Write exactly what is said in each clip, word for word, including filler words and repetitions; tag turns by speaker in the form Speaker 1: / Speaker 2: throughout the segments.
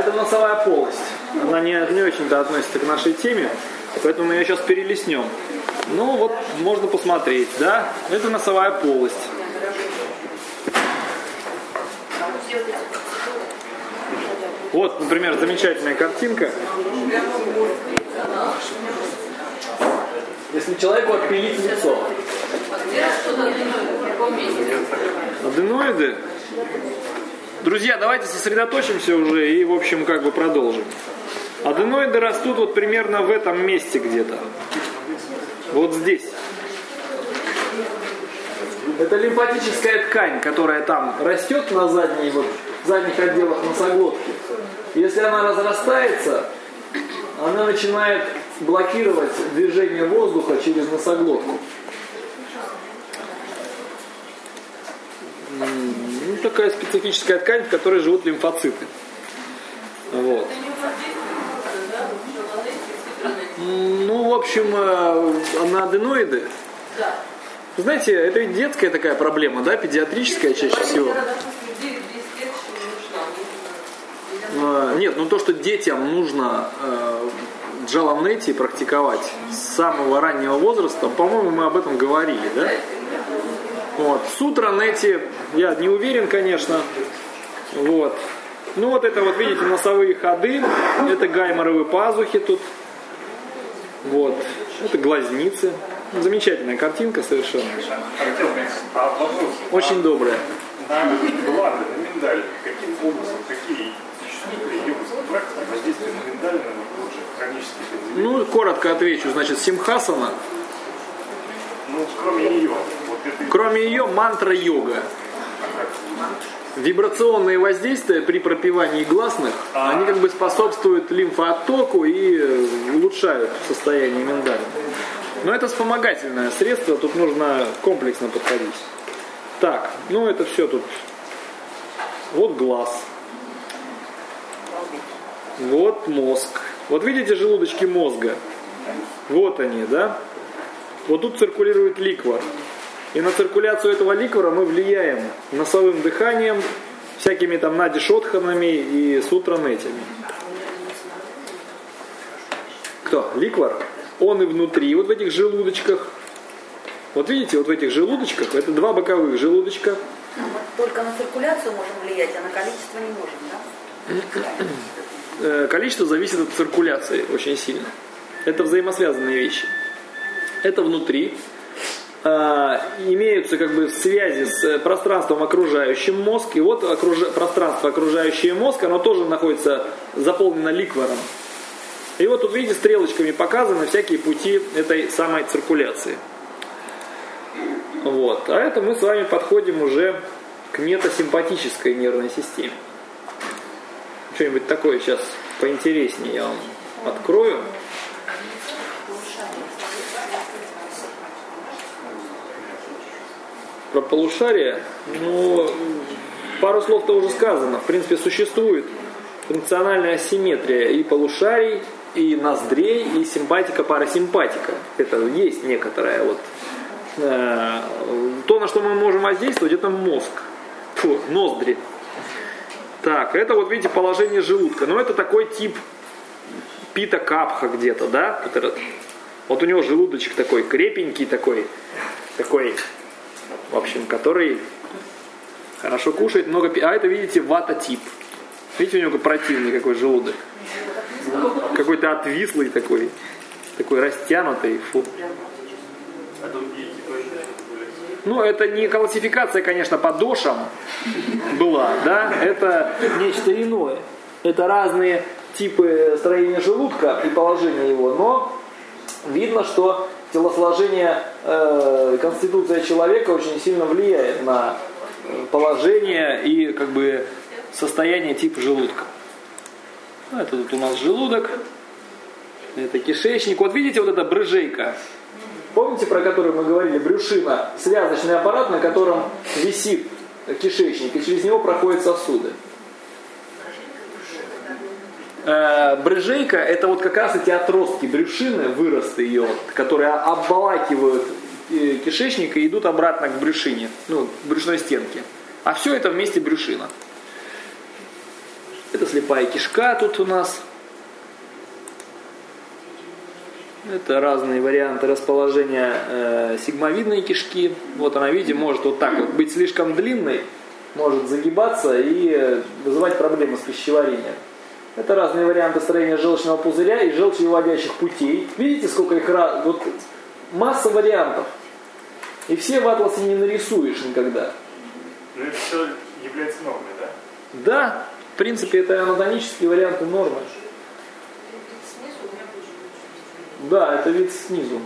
Speaker 1: это носовая полость. Она не, не очень-то относится к нашей теме, поэтому мы ее сейчас перелистнем. Ну вот, можно посмотреть, да? Это носовая полость. Вот, например, замечательная картинка. Если человеку отпилить лицо. Аденоиды. Друзья, давайте сосредоточимся уже и, в общем, как бы продолжим. Аденоиды растут вот примерно в этом месте где-то. Вот здесь. Это лимфатическая ткань, которая там растет на задней, вот, задних отделах носоглотки. Если она разрастается, она начинает блокировать движение воздуха через носоглотку. Ну, такая специфическая ткань, в которой живут лимфоциты. Вот. Ну, в общем, на аденоиды. Знаете, это ведь детская такая проблема, да, педиатрическая чаще всего. Нет, ну то, что детям нужно э, джаламнети практиковать с самого раннего возраста, по-моему, мы об этом говорили, да? Вот. Сутранети, я не уверен, конечно. Вот. Ну вот это вот, видите, носовые ходы, это гайморовые пазухи тут. Вот. Это глазницы. Замечательная картинка совершенно. Очень добрая.
Speaker 2: На глазы, на миндаль, каким образом, какие воздействие на миндаль, на хронические
Speaker 1: Ну, коротко отвечу. Значит, симхасана.
Speaker 2: Ну, кроме нее. Вот это...
Speaker 1: Кроме ее, мантра-йога. Вибрационные воздействия при пропивании гласных, а они как бы способствуют лимфооттоку и улучшают состояние миндаля. Но это вспомогательное средство, тут нужно комплексно подходить. Так, ну это все тут. Вот глаз. Вот мозг. Вот видите желудочки мозга? Вот они, да? Вот тут циркулирует ликвор. И на циркуляцию этого ликвора мы влияем носовым дыханием, всякими там надишотханами и сутранетями. Кто? Ликвор? Он и внутри, вот в этих желудочках. Вот видите, вот в этих желудочках, это два боковых желудочка.
Speaker 3: Только на циркуляцию можем влиять, а на количество не можем, да?
Speaker 1: Количество зависит от циркуляции очень сильно. Это взаимосвязанные вещи. Это внутри. Имеются как бы связи с пространством, окружающим мозг. И вот окруж... пространство, окружающее мозг, оно тоже находится, заполнено ликвором. И вот тут, видите, стрелочками показаны всякие пути этой самой циркуляции. Вот. А это мы с вами подходим уже к метасимпатической нервной системе. Что-нибудь такое сейчас поинтереснее я вам открою. Про полушария, ну, пару слов-то уже сказано. В принципе, существует функциональная асимметрия и полушарий, и ноздрей, и симпатика-парасимпатика. Это есть некоторая вот э, то, на что мы можем воздействовать, это мозг. Фу, ноздри. Так, это вот видите положение желудка. Но это такой тип пита-капха где-то, да? Вот у него желудочек такой крепенький, такой, такой, в общем, который хорошо кушает, много пи... А это, видите, вата-тип. Видите, у него какой противный какой желудок. Какой-то отвислый такой, такой растянутый. Фу. Ну, это не классификация, конечно, по дошам была, да? Это нечто иное. Это разные типы строения желудка и положения его, но видно, что телосложение, э, конституция человека очень сильно влияет на положение и как бы состояние типа желудка. Ну, это тут у нас желудок, это кишечник. Вот видите, вот эта брыжейка. Помните, про которую мы говорили, брюшина, связочный аппарат, на котором висит кишечник, и через него проходят сосуды. Э, брыжейка — это вот как раз эти отростки брюшины, выросты ее, которые обволакивают кишечник и идут обратно к брюшине, ну, к брюшной стенке. А все это вместе брюшина. Это слепая кишка тут у нас. Это разные варианты расположения э, сигмовидной кишки. Вот она, видите, может вот так вот быть слишком длинной, может загибаться и вызывать проблемы с пищеварением. Это разные варианты строения желчного пузыря и желчевыводящих путей. Видите, сколько их раз... Вот масса вариантов. И все в атласе не нарисуешь никогда.
Speaker 2: Но это все является нормой, да?
Speaker 1: Да, в принципе, это анатомические варианты нормы. Да, это вид снизу.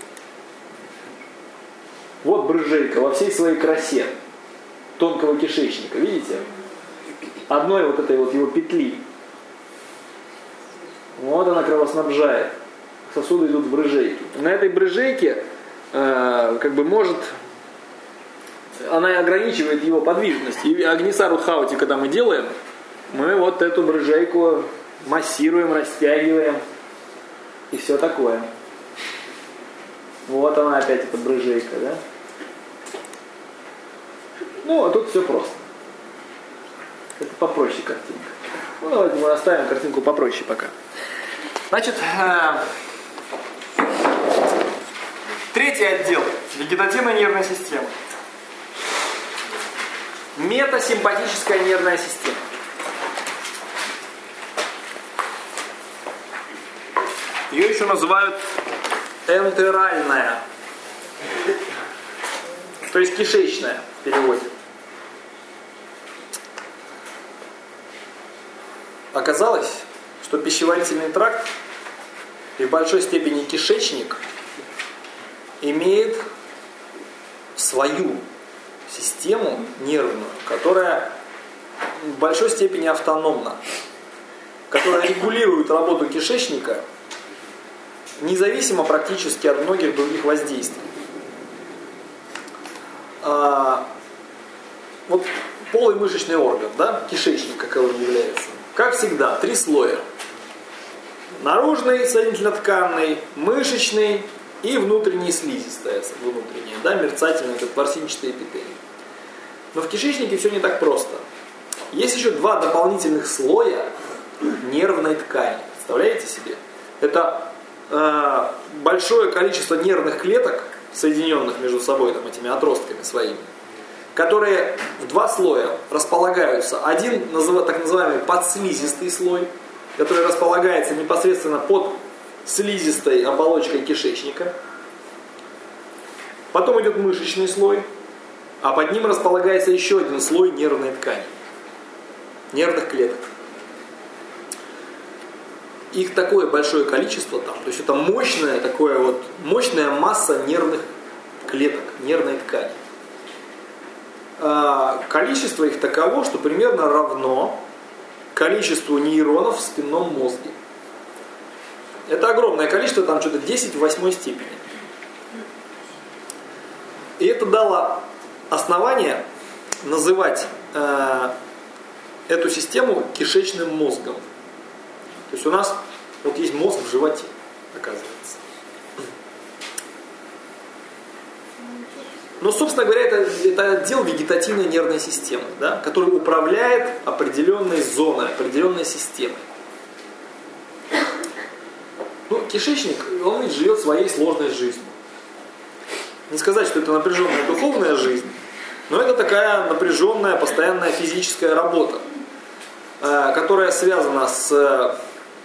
Speaker 1: Вот брыжейка во всей своей красе тонкого кишечника, видите? Одной вот этой вот его петли. Вот она кровоснабжает. Сосуды идут в брыжейке. На этой брыжейке э, как бы может, она ограничивает его подвижность. И Агнисару Хаути, когда мы делаем, мы вот эту брыжейку массируем, растягиваем. И все такое. Вот она опять, эта брыжейка, да? Ну, а тут все просто. Это попроще картинка. Ну, давайте мы оставим картинку попроще пока. Значит, э, третий отдел. Вегетативная нервная система. Метасимпатическая нервная система. Ее еще называют энтеральная, то есть кишечная в переводе. Оказалось, что пищеварительный тракт и в большой степени кишечник имеет свою систему нервную, которая в большой степени автономна, которая регулирует работу кишечника независимо практически от многих других воздействий. А, вот полый мышечный орган, да, кишечник, каковым является. Как всегда, три слоя. Наружный, соединительно-тканный, мышечный и внутренний слизистая, внутренняя, да, мерцательная, как ворсинчатый эпителий. Но в кишечнике все не так просто. Есть еще два дополнительных слоя нервной ткани. Представляете себе? Это э, большое количество нервных клеток, соединенных между собой там, этими отростками своими, которые в два слоя располагаются. Один так называемый подслизистый слой, который располагается непосредственно под слизистой оболочкой кишечника. Потом идет мышечный слой, а под ним располагается еще один слой нервной ткани, нервных клеток. Их такое большое количество там, то есть это мощная, такое вот, мощная масса нервных клеток, нервной ткани. А количество их таково, что примерно равно количеству нейронов в спинном мозге. Это огромное количество, там что-то десять в восьмой степени. И это дало основание называть э, эту систему кишечным мозгом. То есть у нас вот есть мозг в животе, оказывается. Но, собственно говоря, это, это отдел вегетативной нервной системы, да, который управляет определенной зоной, определенной системой. Ну, кишечник, он ведь живет своей сложной жизнью. Не сказать, что это напряженная духовная жизнь, но это такая напряженная, постоянная физическая работа, которая связана с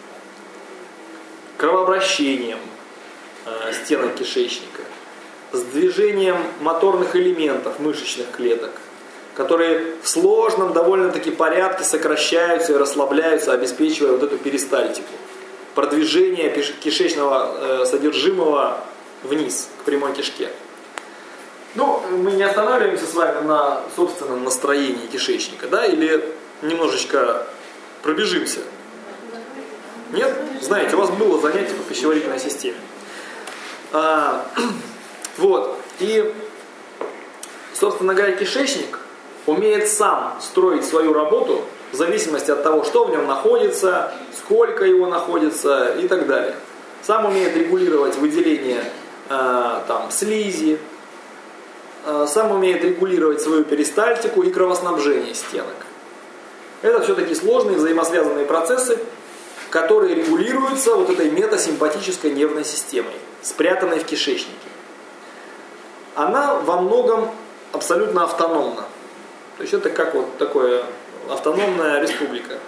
Speaker 1: кровообращением стенок кишечника, с движением моторных элементов мышечных клеток, которые в сложном довольно-таки порядке сокращаются и расслабляются, обеспечивая вот эту перистальтику, продвижение кишечного содержимого вниз, к прямой кишке. Ну, мы не останавливаемся с вами на собственном настроении кишечника, да, или немножечко пробежимся? Нет? Знаете, у вас было занятие по пищеварительной системе. А, вот. И, собственно говоря, кишечник умеет сам строить свою работу в зависимости от того, что в нем находится, сколько его находится и так далее. Сам умеет регулировать выделение э, там, слизи, э, сам умеет регулировать свою перистальтику и кровоснабжение стенок.
Speaker 4: Это все-таки сложные взаимосвязанные процессы, которые регулируются вот этой метасимпатической нервной системой, спрятанной в кишечнике. Она во многом абсолютно автономна. То есть это как вот такое автономная республика.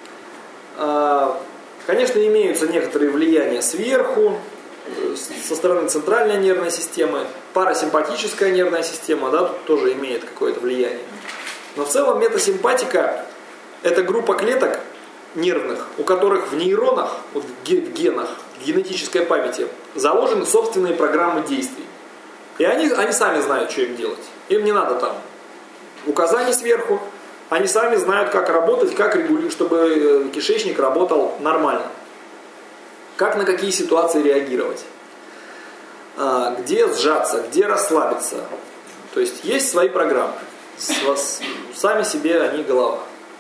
Speaker 4: Конечно, имеются некоторые влияния сверху, со стороны центральной нервной системы, парасимпатическая нервная система, да, тут тоже имеет какое-то влияние. Но в целом метасимпатика – это группа клеток нервных, у которых в нейронах, вот в генах, в генетической памяти заложены собственные программы действий. И они, они сами знают, что им делать. Им не надо там указаний сверху, они сами знают, как работать, как регулировать, чтобы кишечник работал нормально. Как на какие ситуации реагировать. Где сжаться, где расслабиться. То есть есть свои программы. Сами себе они голова.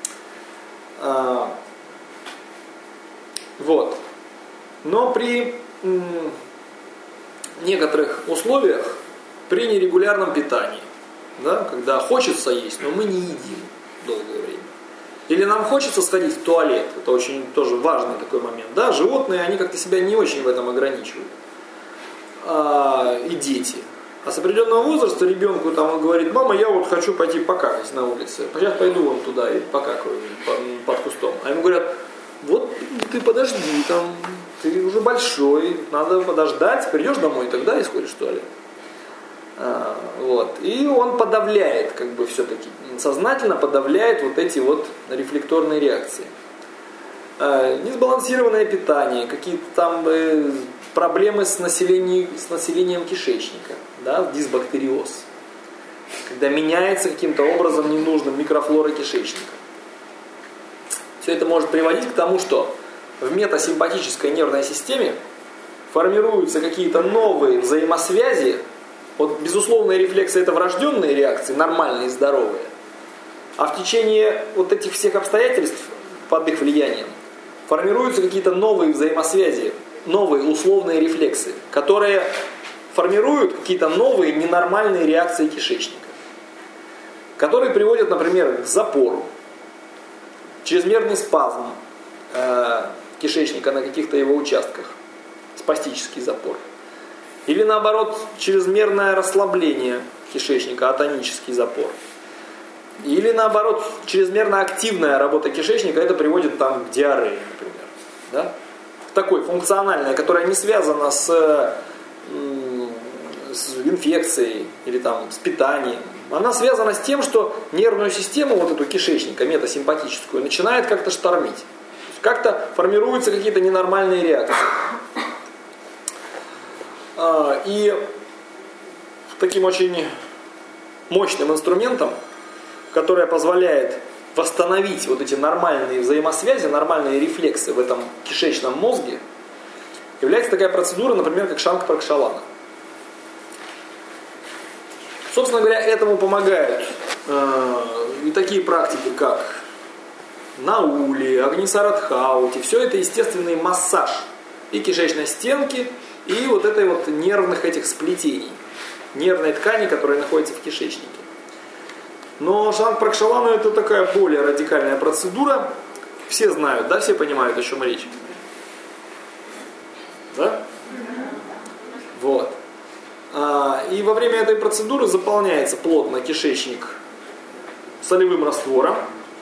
Speaker 4: Вот. Но при некоторых условиях, при нерегулярном питании, да, когда хочется есть, но мы не едим долгое время. Или нам хочется сходить в туалет, это очень тоже важный такой момент. Да, животные, они как-то себя не очень в этом ограничивают. А, и дети. А с определенного возраста ребенку там он говорит: мама, я вот хочу пойти покакать на улице. Сейчас пойду вон туда и покакаю под кустом. А ему говорят: вот ты подожди, там, ты уже большой, надо подождать, придешь домой, тогда и сходишь в туалет. А, вот. И он подавляет, как бы все-таки, сознательно подавляет вот эти вот рефлекторные реакции. А, несбалансированное питание, какие-то там э, проблемы с населением, с населением кишечника, да, дисбактериоз, когда меняется каким-то образом ненужным микрофлора кишечника. Все это может приводить к тому, что в метасимпатической нервной системе формируются какие-то новые взаимосвязи. Вот безусловные рефлексы — это врожденные реакции, нормальные, здоровые. А в течение вот этих всех обстоятельств, под их влиянием, формируются какие-то новые взаимосвязи, новые условные рефлексы, которые формируют какие-то новые ненормальные реакции кишечника, которые приводят, например, к запору, чрезмерный спазм э, кишечника на каких-то его участках, спастический запор. Или наоборот, чрезмерное расслабление кишечника, атонический запор. Или наоборот, чрезмерно активная работа кишечника, это приводит там, к диарее, например. Да? Такой функциональной, которая не связана с, с инфекцией или там, с питанием. Она связана с тем, что нервную систему, вот эту кишечника, метасимпатическую, начинает как-то штормить. Как-то формируются какие-то ненормальные реакции. И таким очень мощным инструментом, который позволяет восстановить вот эти нормальные взаимосвязи, нормальные рефлексы в этом кишечном мозге, является такая процедура, например, как Шанкар-Пракшалана. Собственно говоря, этому помогают э, и такие практики, как Наули, Агнисарадхаути. Все это естественный массаж и кишечной стенки, и вот этой вот нервных этих сплетений, нервной ткани, которая находится в кишечнике. Но Шанкар-Пракшалана — это такая более радикальная процедура. Все знают, да, все понимают, о чем речь. Да? Вот. И во время этой процедуры заполняется плотно кишечник солевым раствором.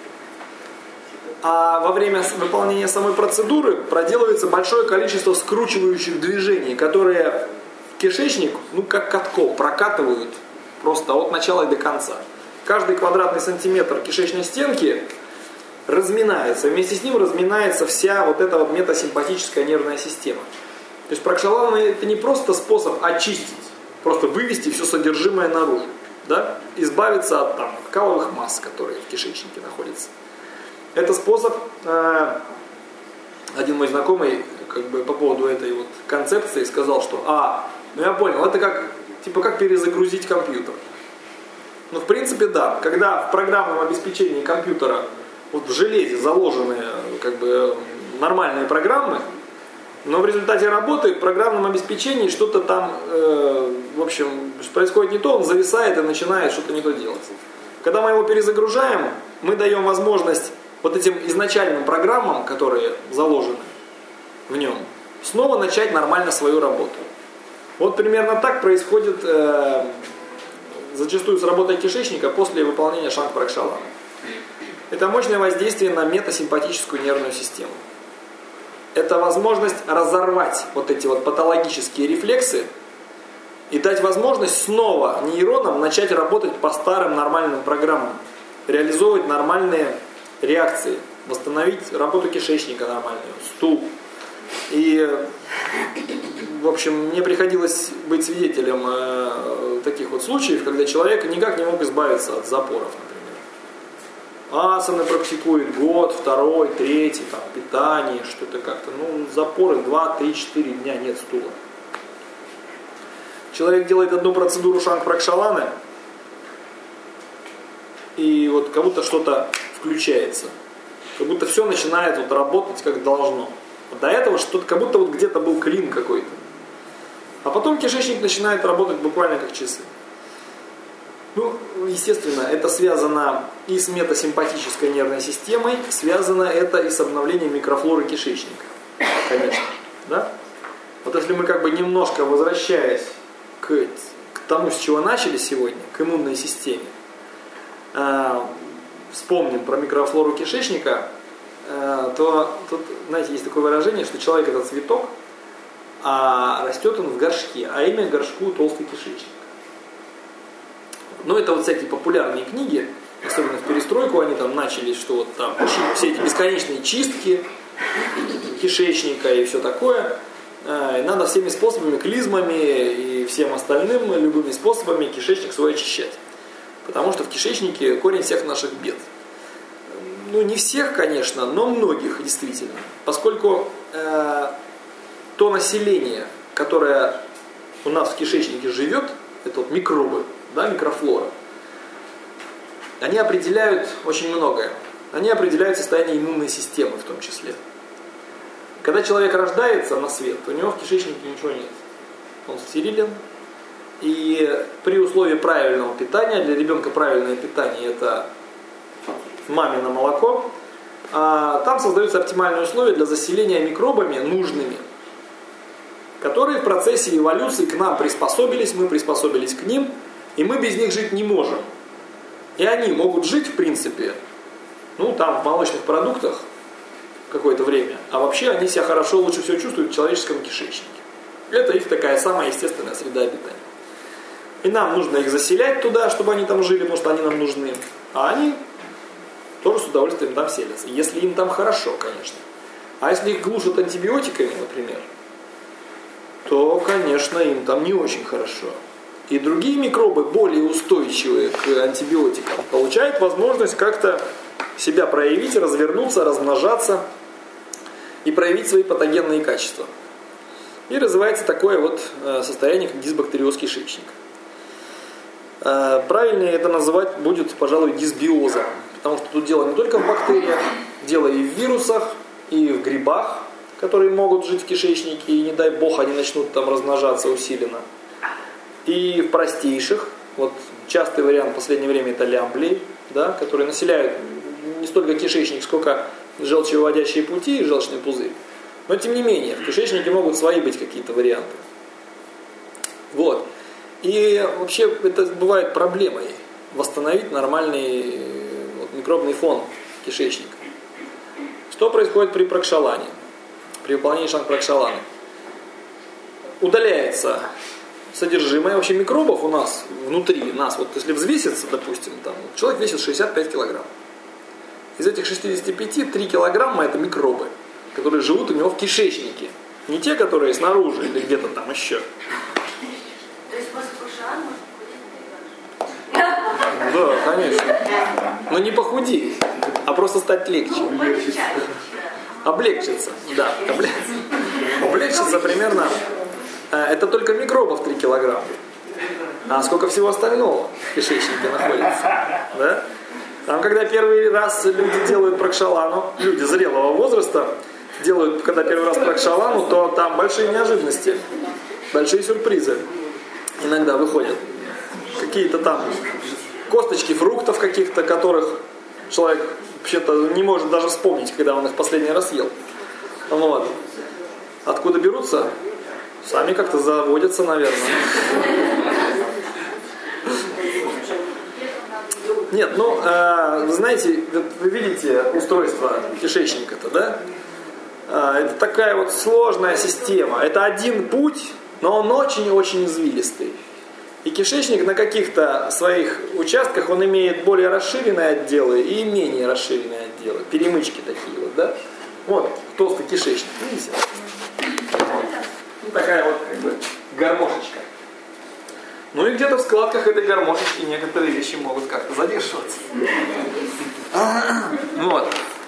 Speaker 4: А во время выполнения самой процедуры проделывается большое количество скручивающих движений, которые кишечник, ну как катком, прокатывают просто от начала и до конца. Каждый квадратный сантиметр кишечной стенки разминается, вместе с ним разминается вся вот эта вот метасимпатическая нервная система. То есть Пракшалана — это не просто способ очистить, просто вывести все содержимое наружу, да? Избавиться от там каловых масс, которые в кишечнике находятся. Это способ, э, один мой знакомый как бы по поводу этой вот концепции сказал, что а, ну я понял, это как, типа как перезагрузить компьютер. Ну в принципе да, когда в программном обеспечении компьютера вот в железе заложены как бы нормальные программы, но в результате работы в программном обеспечении что-то там, э, в общем, происходит не то, он зависает и начинает что-то не то делать. Когда мы его перезагружаем, мы даем возможность вот этим изначальным программам, которые заложены в нем, снова начать нормально свою работу. Вот примерно так происходит э, зачастую с работой кишечника после выполнения Шанг-Пракшалана. Это мощное воздействие на метасимпатическую нервную систему. Это возможность разорвать вот эти вот патологические рефлексы и дать возможность снова нейронам начать работать по старым нормальным программам, реализовывать нормальные реакции, восстановить работу кишечника нормальную, стул. И, в общем, мне приходилось быть свидетелем э, таких вот случаев, когда человек никак не мог избавиться от запоров, например. Асаны практикует год, второй, третий, там, питание, что-то как-то. Ну, запоры два, три, четыре дня, нет стула. Человек делает одну процедуру Шанг-Пракшаланы, и вот как будто что-то включается. Как будто все начинает вот работать как должно. До этого что-то, как будто вот где-то был клин какой-то. А потом кишечник начинает работать буквально как часы. Ну, естественно, это связано и с метасимпатической нервной системой, связано это и с обновлением микрофлоры кишечника. Конечно. Да? Вот если мы как бы немножко возвращаясь к, к тому, с чего начали сегодня, к иммунной системе, э, вспомним про микрофлору кишечника, э, то тут, знаете, есть такое выражение, что человек это цветок, а растет он в горшке, а имя горшку толстый кишечник. Ну, это вот всякие популярные книги, особенно в перестройку они там начались, что вот там все эти бесконечные чистки кишечника и все такое. И надо всеми способами, клизмами и всем остальным, любыми способами кишечник свой очищать. Потому что в кишечнике корень всех наших бед. Ну, не всех, конечно, но многих действительно. Поскольку э, то население, которое у нас в кишечнике живет, это вот микробы, да, микрофлора, они определяют очень многое. Они определяют состояние иммунной системы в том числе. Когда человек рождается на свет, у него в кишечнике ничего нет. Он стерилен. И при условии правильного питания, для ребенка правильное питание это мамино молоко, а там создаются оптимальные условия для заселения микробами нужными, которые в процессе эволюции к нам приспособились, мы приспособились к ним, и мы без них жить не можем. И они могут жить, в принципе, ну там в молочных продуктах какое-то время, а вообще они себя хорошо, лучше всего чувствуют в человеческом кишечнике. Это их такая самая естественная среда обитания. И нам нужно их заселять туда, чтобы они там жили, потому что они нам нужны. А они тоже с удовольствием там селятся. Если им там хорошо, конечно. А если их глушат антибиотиками, например, то, конечно, им там не очень хорошо. И другие микробы, более устойчивые к антибиотикам, получают возможность как-то себя проявить, развернуться, размножаться и проявить свои патогенные качества. И развивается такое вот состояние, как дисбактериоз кишечника. Правильнее это называть будет, пожалуй, дисбиозом. Потому что тут дело не только в бактериях, дело и в вирусах, и в грибах, которые могут жить в кишечнике, и не дай бог они начнут там размножаться усиленно. И в простейших, вот частый вариант в последнее время это лямблии, да, которые населяют не столько кишечник, сколько желчевыводящие пути и желчный пузырь. Но тем не менее, в кишечнике могут свои быть какие-то варианты. Вот. И вообще это бывает проблемой восстановить нормальный вот, микробный фон кишечника. Что происходит при пракшалане? При выполнении шанг-пракшаланы? Удаляется содержимое вообще микробов у нас внутри нас. Вот если взвеситься, допустим, там, человек весит шестьдесят пять килограмм. Из этих шестидесяти пяти три килограмма это микробы, которые живут у него в кишечнике. Не те, которые снаружи или где-то там еще.
Speaker 3: То есть после пракшаланы можно похудеть?
Speaker 4: Да, конечно. Но не похудеть, а просто стать легче. Облегчиться. Да, облегчиться. Облегчиться примерно. Это только микробов три килограмма. А сколько всего остального в кишечнике находится? Да? Там, когда первый раз люди делают пракшалану, люди зрелого возраста делают, когда первый раз пракшалану, то там большие неожиданности, большие сюрпризы иногда выходят. Какие-то там косточки фруктов каких-то, которых человек вообще-то не может даже вспомнить, когда он их последний раз ел. Вот. Откуда берутся? Сами как-то заводятся, наверное. Нет, ну, э, вы знаете, вы видите устройство кишечника-то, да? Э, это такая вот сложная система. Это один путь, но он очень-очень извилистый. И кишечник на каких-то своих участках, он имеет более расширенные отделы и менее расширенные отделы. Перемычки такие вот, да? Вот, толстый кишечник, видите? Вот. Ну, такая вот, как бы, гармошечка. Ну и где-то в складках этой гармошечки некоторые вещи могут как-то задерживаться. Вот.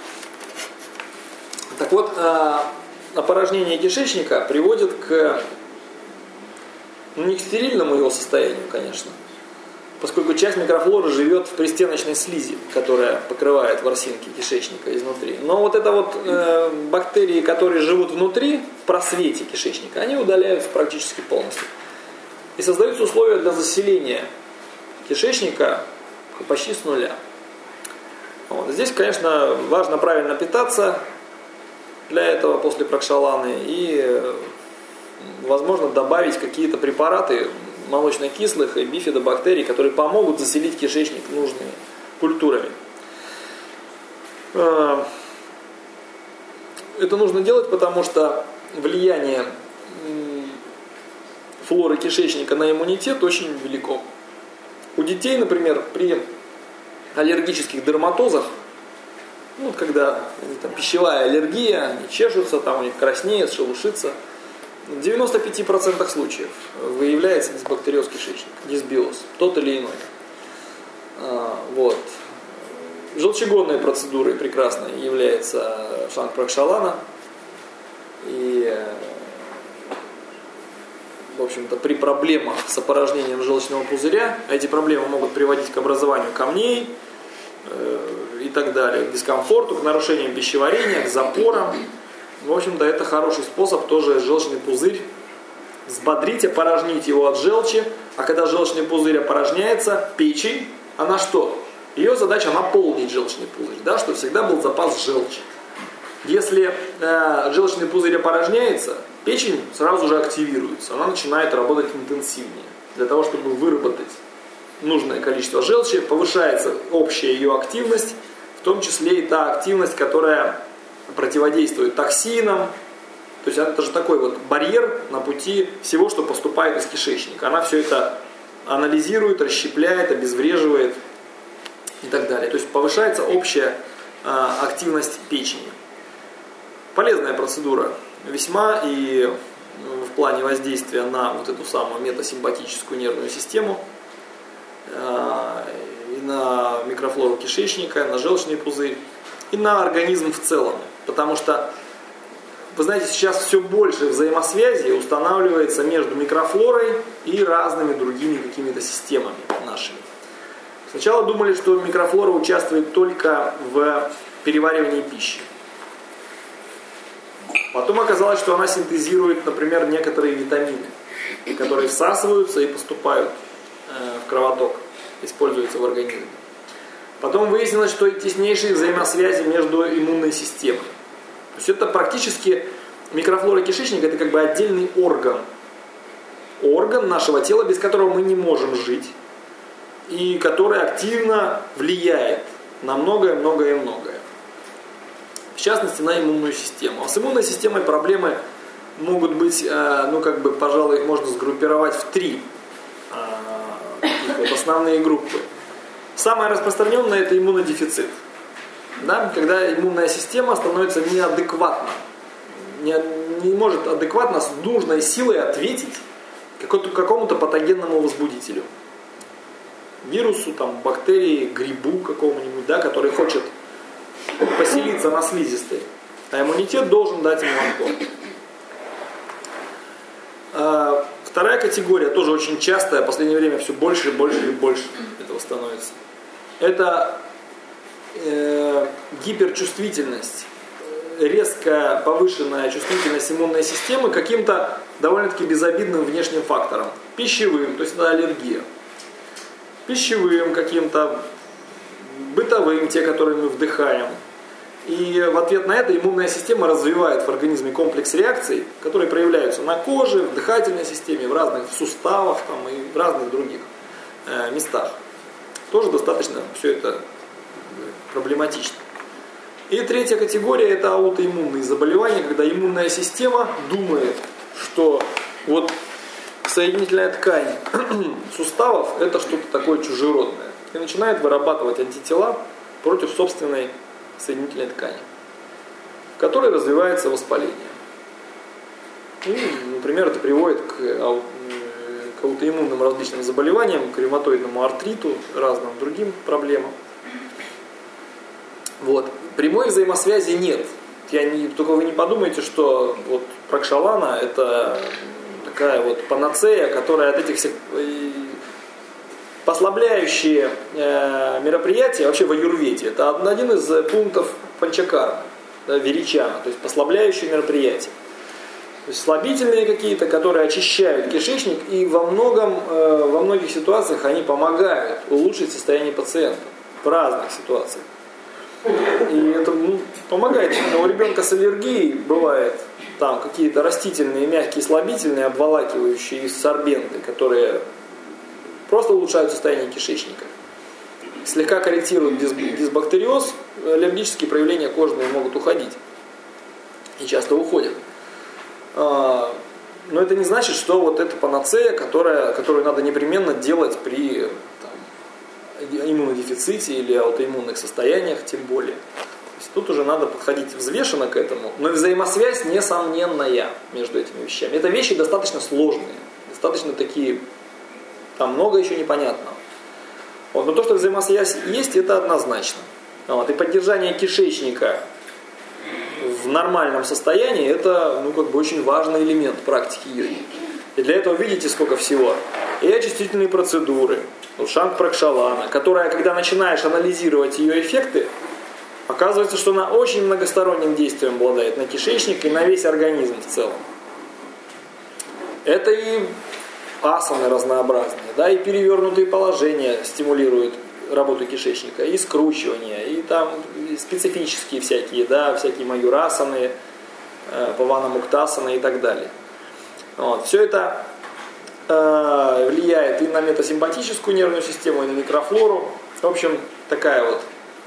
Speaker 4: Так вот, опорожнение кишечника приводит к, ну, не к стерильному его состоянию, конечно, поскольку часть микрофлоры живет в пристеночной слизи, которая покрывает ворсинки кишечника изнутри. Но вот это вот э, бактерии, которые живут внутри, в просвете кишечника, они удаляются практически полностью. И создаются условия для заселения кишечника почти с нуля. Вот. Здесь, конечно, важно правильно питаться для этого после прокшаланы и, возможно, добавить какие-то препараты молочно-кислых и бифидобактерий, которые помогут заселить кишечник нужными культурами. Это нужно делать, потому что влияние флоры кишечника на иммунитет очень велико. У детей, например, при аллергических дерматозах, ну, когда там, пищевая аллергия, они чешутся, там у них краснеет, шелушится, в девяноста пяти процентах случаев выявляется дисбактериоз кишечника, дисбиоз, тот или иной. А, вот. Желчегонной процедурой прекрасной является шанг-пракшалана. И, в общем-то, при проблемах с опорожнением желчного пузыря, а эти проблемы могут приводить к образованию камней э, и так далее, к дискомфорту, к нарушениям пищеварения, к запорам. В общем-то, это хороший способ тоже желчный пузырь взбодрить, опорожнить его от желчи. А когда желчный пузырь опорожняется, печень, она что? Ее задача наполнить желчный пузырь, да, чтобы всегда был запас желчи. Если э, желчный пузырь опорожняется, печень сразу же активируется, она начинает работать интенсивнее. Для того, чтобы выработать нужное количество желчи, повышается общая ее активность, в том числе и та активность, которая противодействует токсинам. То есть это же такой вот барьер на пути всего, что поступает из кишечника. Она все это анализирует, расщепляет, обезвреживает и так далее. То есть повышается общая э, активность печени. Полезная процедура весьма и в плане воздействия на вот эту самую метасимпатическую нервную систему, э, и на микрофлору кишечника, на желчный пузырь и на организм в целом. Потому что, вы знаете, сейчас все больше взаимосвязи устанавливается между микрофлорой и разными другими какими-то системами нашими. Сначала думали, что микрофлора участвует только в переваривании пищи. Потом оказалось, что она синтезирует, например, некоторые витамины, которые всасываются и поступают в кровоток, используются в организме. Потом выяснилось, что теснейшие взаимосвязи между иммунной системой. То есть это практически микрофлора кишечника, это как бы отдельный орган. Орган нашего тела, без которого мы не можем жить. И который активно влияет на многое-многое-многое. В частности, на иммунную систему. А с иммунной системой проблемы могут быть, ну как бы, пожалуй, их можно сгруппировать в три вот, основные группы. Самое распространенное – это иммунодефицит. Да? Когда иммунная система становится неадекватна, не, не может адекватно с нужной силой ответить какому-то патогенному возбудителю. Вирусу, там, бактерии, грибу какому-нибудь, да, который хочет поселиться на слизистой. А иммунитет должен дать ему отпор. А, вторая категория, тоже очень частая, в последнее время все больше и больше и больше этого становится. Это э, гиперчувствительность, резко повышенная чувствительность иммунной системы к каким-то довольно-таки безобидным внешним факторам. Пищевым, то есть это аллергия. Пищевым каким-то, бытовым, те, которые мы вдыхаем. И в ответ на это иммунная система развивает в организме комплекс реакций, которые проявляются на коже, в дыхательной системе, в разных суставах там, и в разных других э, местах. Тоже достаточно все это проблематично. И третья категория – это аутоиммунные заболевания, когда иммунная система думает, что вот соединительная ткань суставов – это что-то такое чужеродное. И начинает вырабатывать антитела против собственной соединительной ткани, в которой развивается воспаление. И, например, это приводит к, ау, к аутоиммунным различным заболеваниям, к ревматоидному артриту, разным другим проблемам. Вот. Прямой взаимосвязи нет. Я не, только вы не подумайте, что вот прокшалана это такая вот панацея, которая от этих всех послабляющие э, мероприятия, вообще в аюрведе, это один из пунктов панчакармы, да, виричана, то есть послабляющие мероприятия. То есть слабительные какие-то, которые очищают кишечник, и во, многом, э, во многих ситуациях они помогают улучшить состояние пациента в разных ситуациях. И это ну, помогает. У ребенка с аллергией бывает там какие-то растительные, мягкие, слабительные, обволакивающие сорбенты, которые просто улучшают состояние кишечника. Слегка корректируют дисбактериоз, аллергические проявления кожные могут уходить. И часто уходят. Но это не значит, что вот это панацея, которая, которую надо непременно делать при там, иммунодефиците или аутоиммунных состояниях, тем более. То есть тут уже надо подходить взвешенно к этому. Но взаимосвязь несомненная между этими вещами. Это вещи достаточно сложные, достаточно такие... Там много еще непонятного. Вот, но то, что взаимосвязь есть, это однозначно. Вот, и поддержание кишечника в нормальном состоянии, это ну, как бы очень важный элемент практики йоги. И для этого видите сколько всего. И очистительные процедуры, вот шанг-пракшалана, которая, когда начинаешь анализировать ее эффекты, оказывается, что она очень многосторонним действием обладает на кишечник и на весь организм в целом. Это и асаны разнообразные, да, и перевернутые положения стимулируют работу кишечника, и скручивание, и там и специфические всякие, да, всякие маюрасаны, э, павана-муктасаны и так далее. Вот. Все это э, влияет и на метасимпатическую нервную систему, и на микрофлору. В общем, такая вот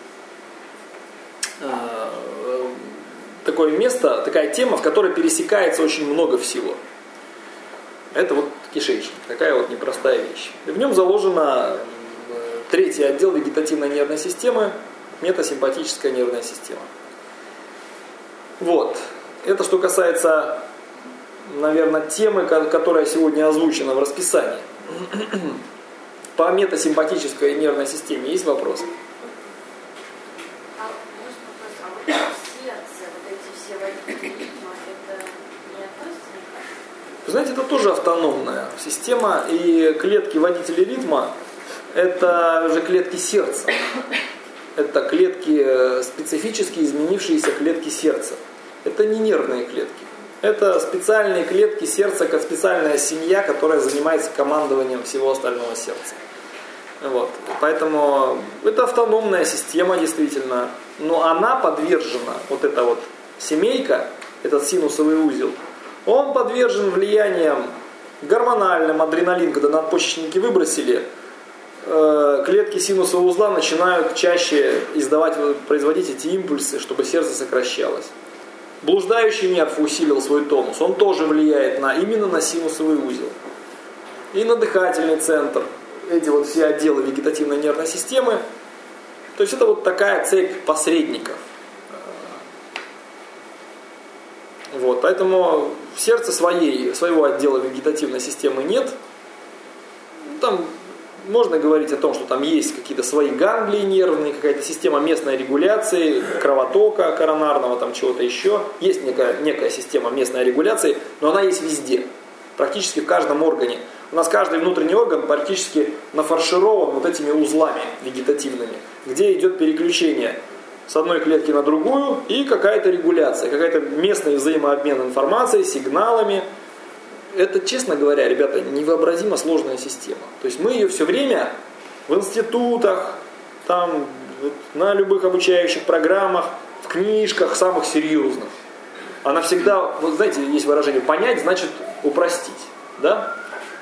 Speaker 4: э, такое место, такая тема, в которой пересекается очень много всего. Это вот кишечник, такая вот непростая вещь. И в нем заложена третий отдел вегетативной нервной системы, метасимпатическая нервная система. Вот. Это что касается, наверное, темы, которая сегодня озвучена в расписании. По метасимпатической нервной системе есть вопросы?
Speaker 5: А может вопрос, а вот сердце, вот эти все водители ритма, это не относится никак?
Speaker 4: Вы знаете, это тоже автономная система, и клетки водителей ритма это же клетки сердца. Это клетки, специфически изменившиеся клетки сердца. Это не нервные клетки. Это специальные клетки сердца, как специальная семья, которая занимается командованием всего остального сердца. Вот. Поэтому это автономная система действительно. Но она подвержена, вот эта вот семейка, этот синусовый узел, он подвержен влияниям гормональным, адреналин, когда надпочечники выбросили, клетки синусового узла начинают чаще издавать, производить эти импульсы, чтобы сердце сокращалось. Блуждающий нерв усилил свой тонус, он тоже влияет на, именно на синусовый узел. И на дыхательный центр, эти вот все отделы вегетативной нервной системы. То есть это вот такая цепь посредников. Вот, поэтому в сердце своей, своего отдела вегетативной системы нет. Там можно говорить о том, что там есть какие-то свои ганглии нервные, какая-то система местной регуляции, кровотока коронарного, там чего-то еще. Есть некая, некая система местной регуляции, но она есть везде, практически в каждом органе. У нас каждый внутренний орган практически нафарширован вот этими узлами вегетативными, где идет переключение с одной клетки на другую и какая-то регуляция, какая-то местный взаимообмен информацией, сигналами. Это, честно говоря, ребята, невообразимо сложная система. То есть мы ее все время в институтах, там вот на любых обучающих программах, в книжках самых серьезных. Она всегда, вот знаете, есть выражение «понять значит упростить». Да?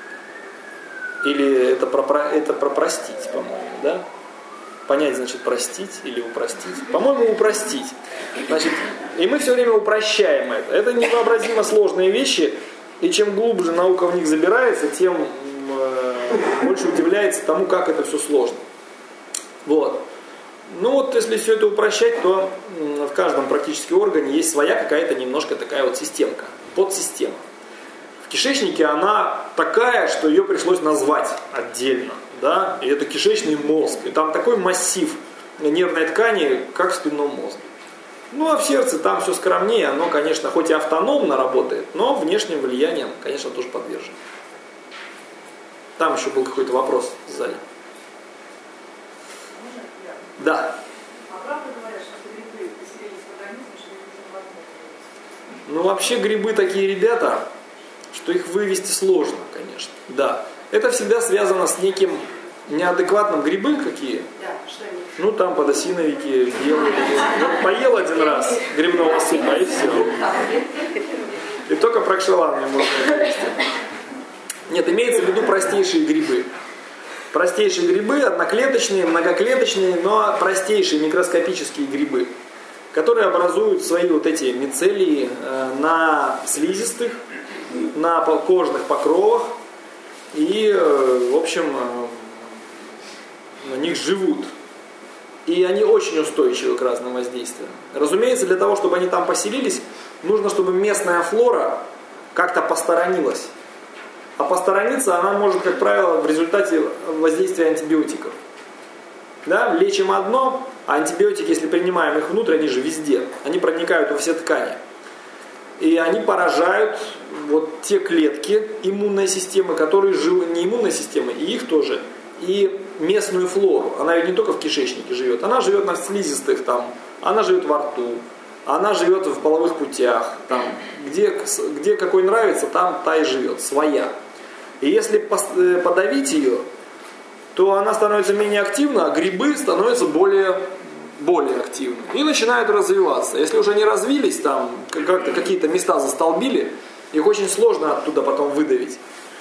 Speaker 4: Или это про, это про простить, по-моему, да? Понять значит простить или упростить. По-моему, упростить. Значит, и мы все время упрощаем это. Это невообразимо сложные вещи, и чем глубже наука в них забирается, тем э, больше удивляется тому, как это все сложно. Вот. Ну вот, если все это упрощать, то в каждом практически органе есть своя какая-то немножко такая вот системка, подсистема. В кишечнике она такая, что ее пришлось назвать отдельно. Да? И это кишечный мозг. И там такой массив нервной ткани, как в спинном мозге. Ну а в сердце там все скромнее. Оно, конечно, хоть и автономно работает, но внешним влиянием, конечно, тоже подвержено. Там еще был какой-то вопрос сзади. Да.
Speaker 6: А правда говорят, что грибы поселились в организме, что их невозможно?
Speaker 4: Ну вообще грибы такие ребята, что их вывести сложно, конечно. Да. Это всегда связано с неким неадекватным. Грибы какие?
Speaker 6: Да, что они?
Speaker 4: Ну там подосиновики, белые. Вот поел один раз грибного супа и все. И только прокшеланы можно есть. Нет, имеется в виду простейшие грибы. Простейшие грибы, одноклеточные, многоклеточные, но простейшие микроскопические грибы, которые образуют свои вот эти мицелии на слизистых, на кожных покровах и, в общем, на них живут. И они очень устойчивы к разным воздействиям. Разумеется, для того, чтобы они там поселились, нужно, чтобы местная флора как-то посторонилась. А посторониться она может, как правило, в результате воздействия антибиотиков. Да? Лечим одно, а антибиотики, если принимаем их внутрь, они же везде. Они проникают во все ткани. И они поражают вот те клетки иммунной системы, которые живут, не иммунной системы, и их тоже, и местную флору. Она ведь не только в кишечнике живет, она живет на слизистых, там, она живет во рту, она живет в половых путях, там, где, где какой нравится, там та и живет, своя. И если подавить ее, то она становится менее активна, а грибы становятся более, более активны. И начинают развиваться. Если уже не развились, там как-то какие-то места застолбили, их очень сложно оттуда потом выдавить.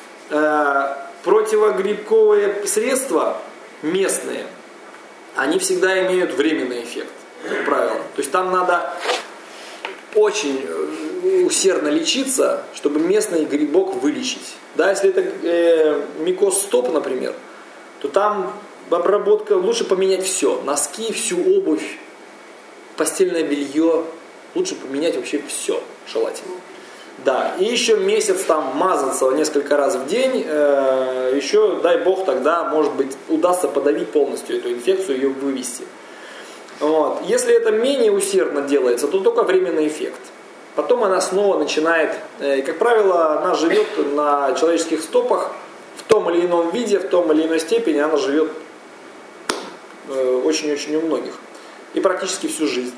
Speaker 4: Противогрибковые средства местные, они всегда имеют временный эффект, как правило. То есть там надо очень усердно лечиться, чтобы местный грибок вылечить. Да, если это э, микоз стоп, например, то там обработка, лучше поменять все. Носки, всю обувь, постельное белье. Лучше поменять вообще все, желательно. Да, и еще месяц там мазаться несколько раз в день. Э, еще, дай бог, тогда, может быть, удастся подавить полностью эту инфекцию, ее вывести. Вот. Если это менее усердно делается, то только временный эффект. Потом она снова начинает, и, как правило, она живет на человеческих стопах в том или ином виде, в том или иной степени, она живет очень-очень у многих. И практически всю жизнь.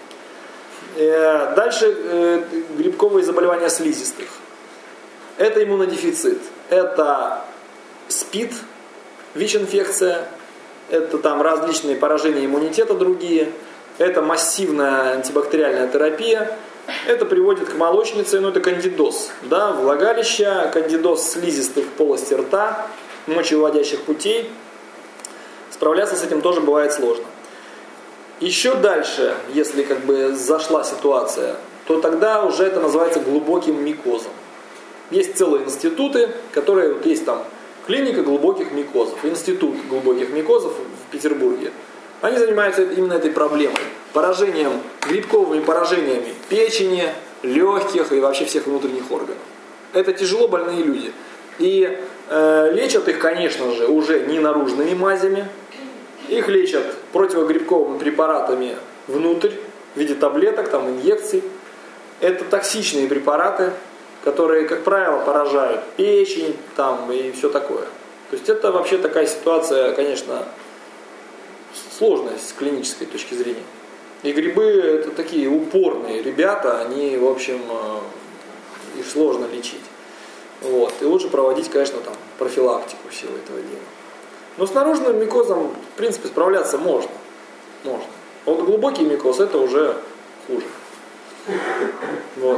Speaker 4: Дальше грибковые заболевания слизистых. Это иммунодефицит. Это СПИД, ВИЧ-инфекция. Это там различные поражения иммунитета другие. Это массивная антибактериальная терапия. Это приводит к молочнице, ну это кандидоз, да, влагалища, кандидоз слизистых в полости рта, мочевыводящих путей. Справляться с этим тоже бывает сложно. Еще дальше, если как бы зашла ситуация, то тогда уже это называется глубоким микозом. Есть целые институты, которые, вот есть там клиника глубоких микозов, институт глубоких микозов в Петербурге. Они занимаются именно этой проблемой. Поражением, грибковыми поражениями печени, легких и вообще всех внутренних органов. Это тяжело больные люди. И э, лечат их, конечно же, уже не наружными мазями. Их лечат противогрибковыми препаратами внутрь, в виде таблеток, там, инъекций. Это токсичные препараты, которые, как правило, поражают печень там, и все такое. То есть это вообще такая ситуация, конечно, сложная с клинической точки зрения. И грибы это такие упорные ребята, они, в общем, их сложно лечить. Вот. И лучше проводить, конечно, там, профилактику всего этого дела. Но с наружным микозом, в принципе, справляться можно. Можно. А вот глубокий микоз это уже хуже. Вот.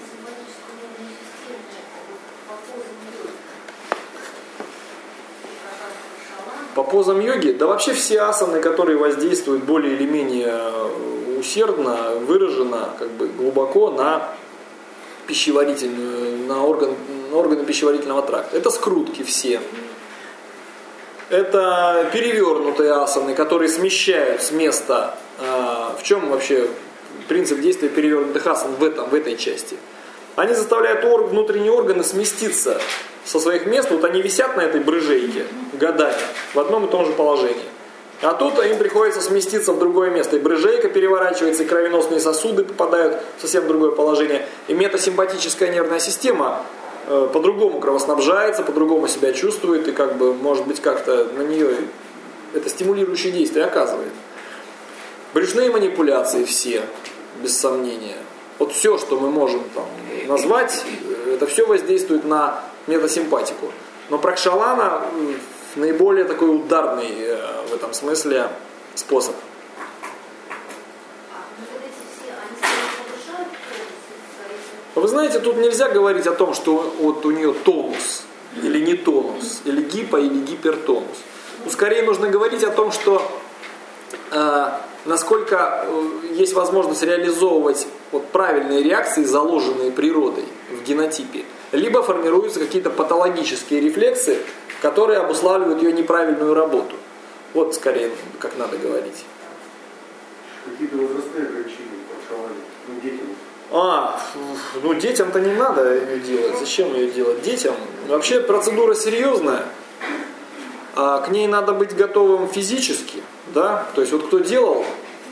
Speaker 4: По позам йоги, да вообще все асаны, которые воздействуют более или менее усердно, выраженно, как бы глубоко на пищеварительную, на, орган, на органы пищеварительного тракта. Это скрутки все. Это перевернутые асаны, которые смещают с места. В чем вообще принцип действия перевернутых асан в, этом, в этой части? Они заставляют орг, внутренние органы сместиться со своих мест. Вот они висят на этой брыжейке годами в одном и том же положении. А тут им приходится сместиться в другое место. И брыжейка переворачивается, и кровеносные сосуды попадают в совсем другое положение. И метасимпатическая нервная система э, по-другому кровоснабжается, по-другому себя чувствует. И как бы, может быть, как-то на нее это стимулирующее действие оказывает. Брюшные манипуляции все, без сомнения. Вот все, что мы можем там назвать, это все воздействует на метасимпатику. Но пракшалана наиболее такой ударный в этом смысле способ. Вы знаете, тут нельзя говорить о том, что вот у нее тонус или не тонус, или гипо, или гипертонус. Ну, скорее нужно говорить о том, что э, насколько есть возможность реализовывать вот правильные реакции, заложенные природой в генотипе, либо формируются какие-то патологические рефлексы, которые обуславливают ее неправильную работу. Вот скорее, как надо говорить.
Speaker 2: Какие-то возрастные ограничения практиковали? Ну, детям.
Speaker 4: А, ну детям-то не надо ее делать. Зачем ее делать детям? Вообще процедура серьезная. А к ней надо быть готовым физически. Да? То есть вот кто делал,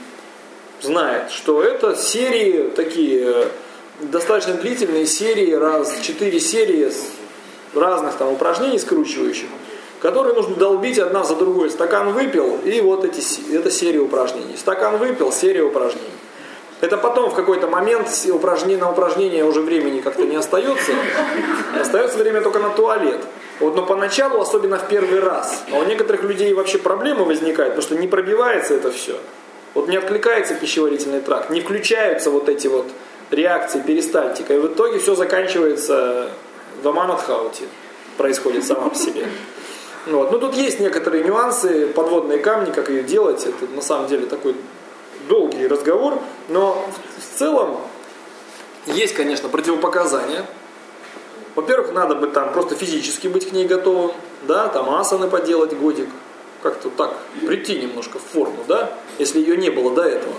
Speaker 4: знает, что это серии такие достаточно длительные серии, раз, четыре серии разных там упражнений скручивающих, которые нужно долбить одна за другой. Стакан выпил, и вот эти, это серия упражнений. Стакан выпил, серия упражнений. Это потом в какой-то момент упражнение, на упражнение уже времени как-то не остается. Остается время только на туалет. Вот, но поначалу, особенно в первый раз, а у некоторых людей вообще проблемы возникают, потому что не пробивается это все. Вот не откликается пищеварительный тракт, не включаются вот эти вот реакции перистальтика. И в итоге все заканчивается в аманатхаути. Происходит сама по себе. Вот. Ну тут есть некоторые нюансы, подводные камни, как ее делать. Это на самом деле такой долгий разговор. Но в целом есть, конечно, противопоказания. Во-первых, надо бы там просто физически быть к ней готовым. Да, там асаны поделать годик. Как-то так, прийти немножко в форму, да, если ее не было до этого.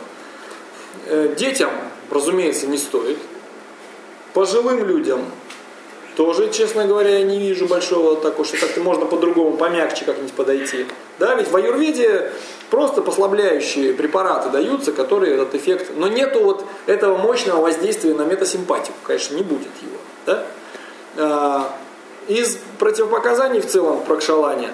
Speaker 4: Детям, разумеется, не стоит. Пожилым людям тоже, честно говоря, я не вижу большого такого, что как-то можно по-другому, помягче как-нибудь подойти. Да, ведь в аюрведе просто послабляющие препараты даются, которые этот эффект... Но нету вот этого мощного воздействия на метасимпатику, конечно, не будет его. Да? Из противопоказаний в целом в пракшалане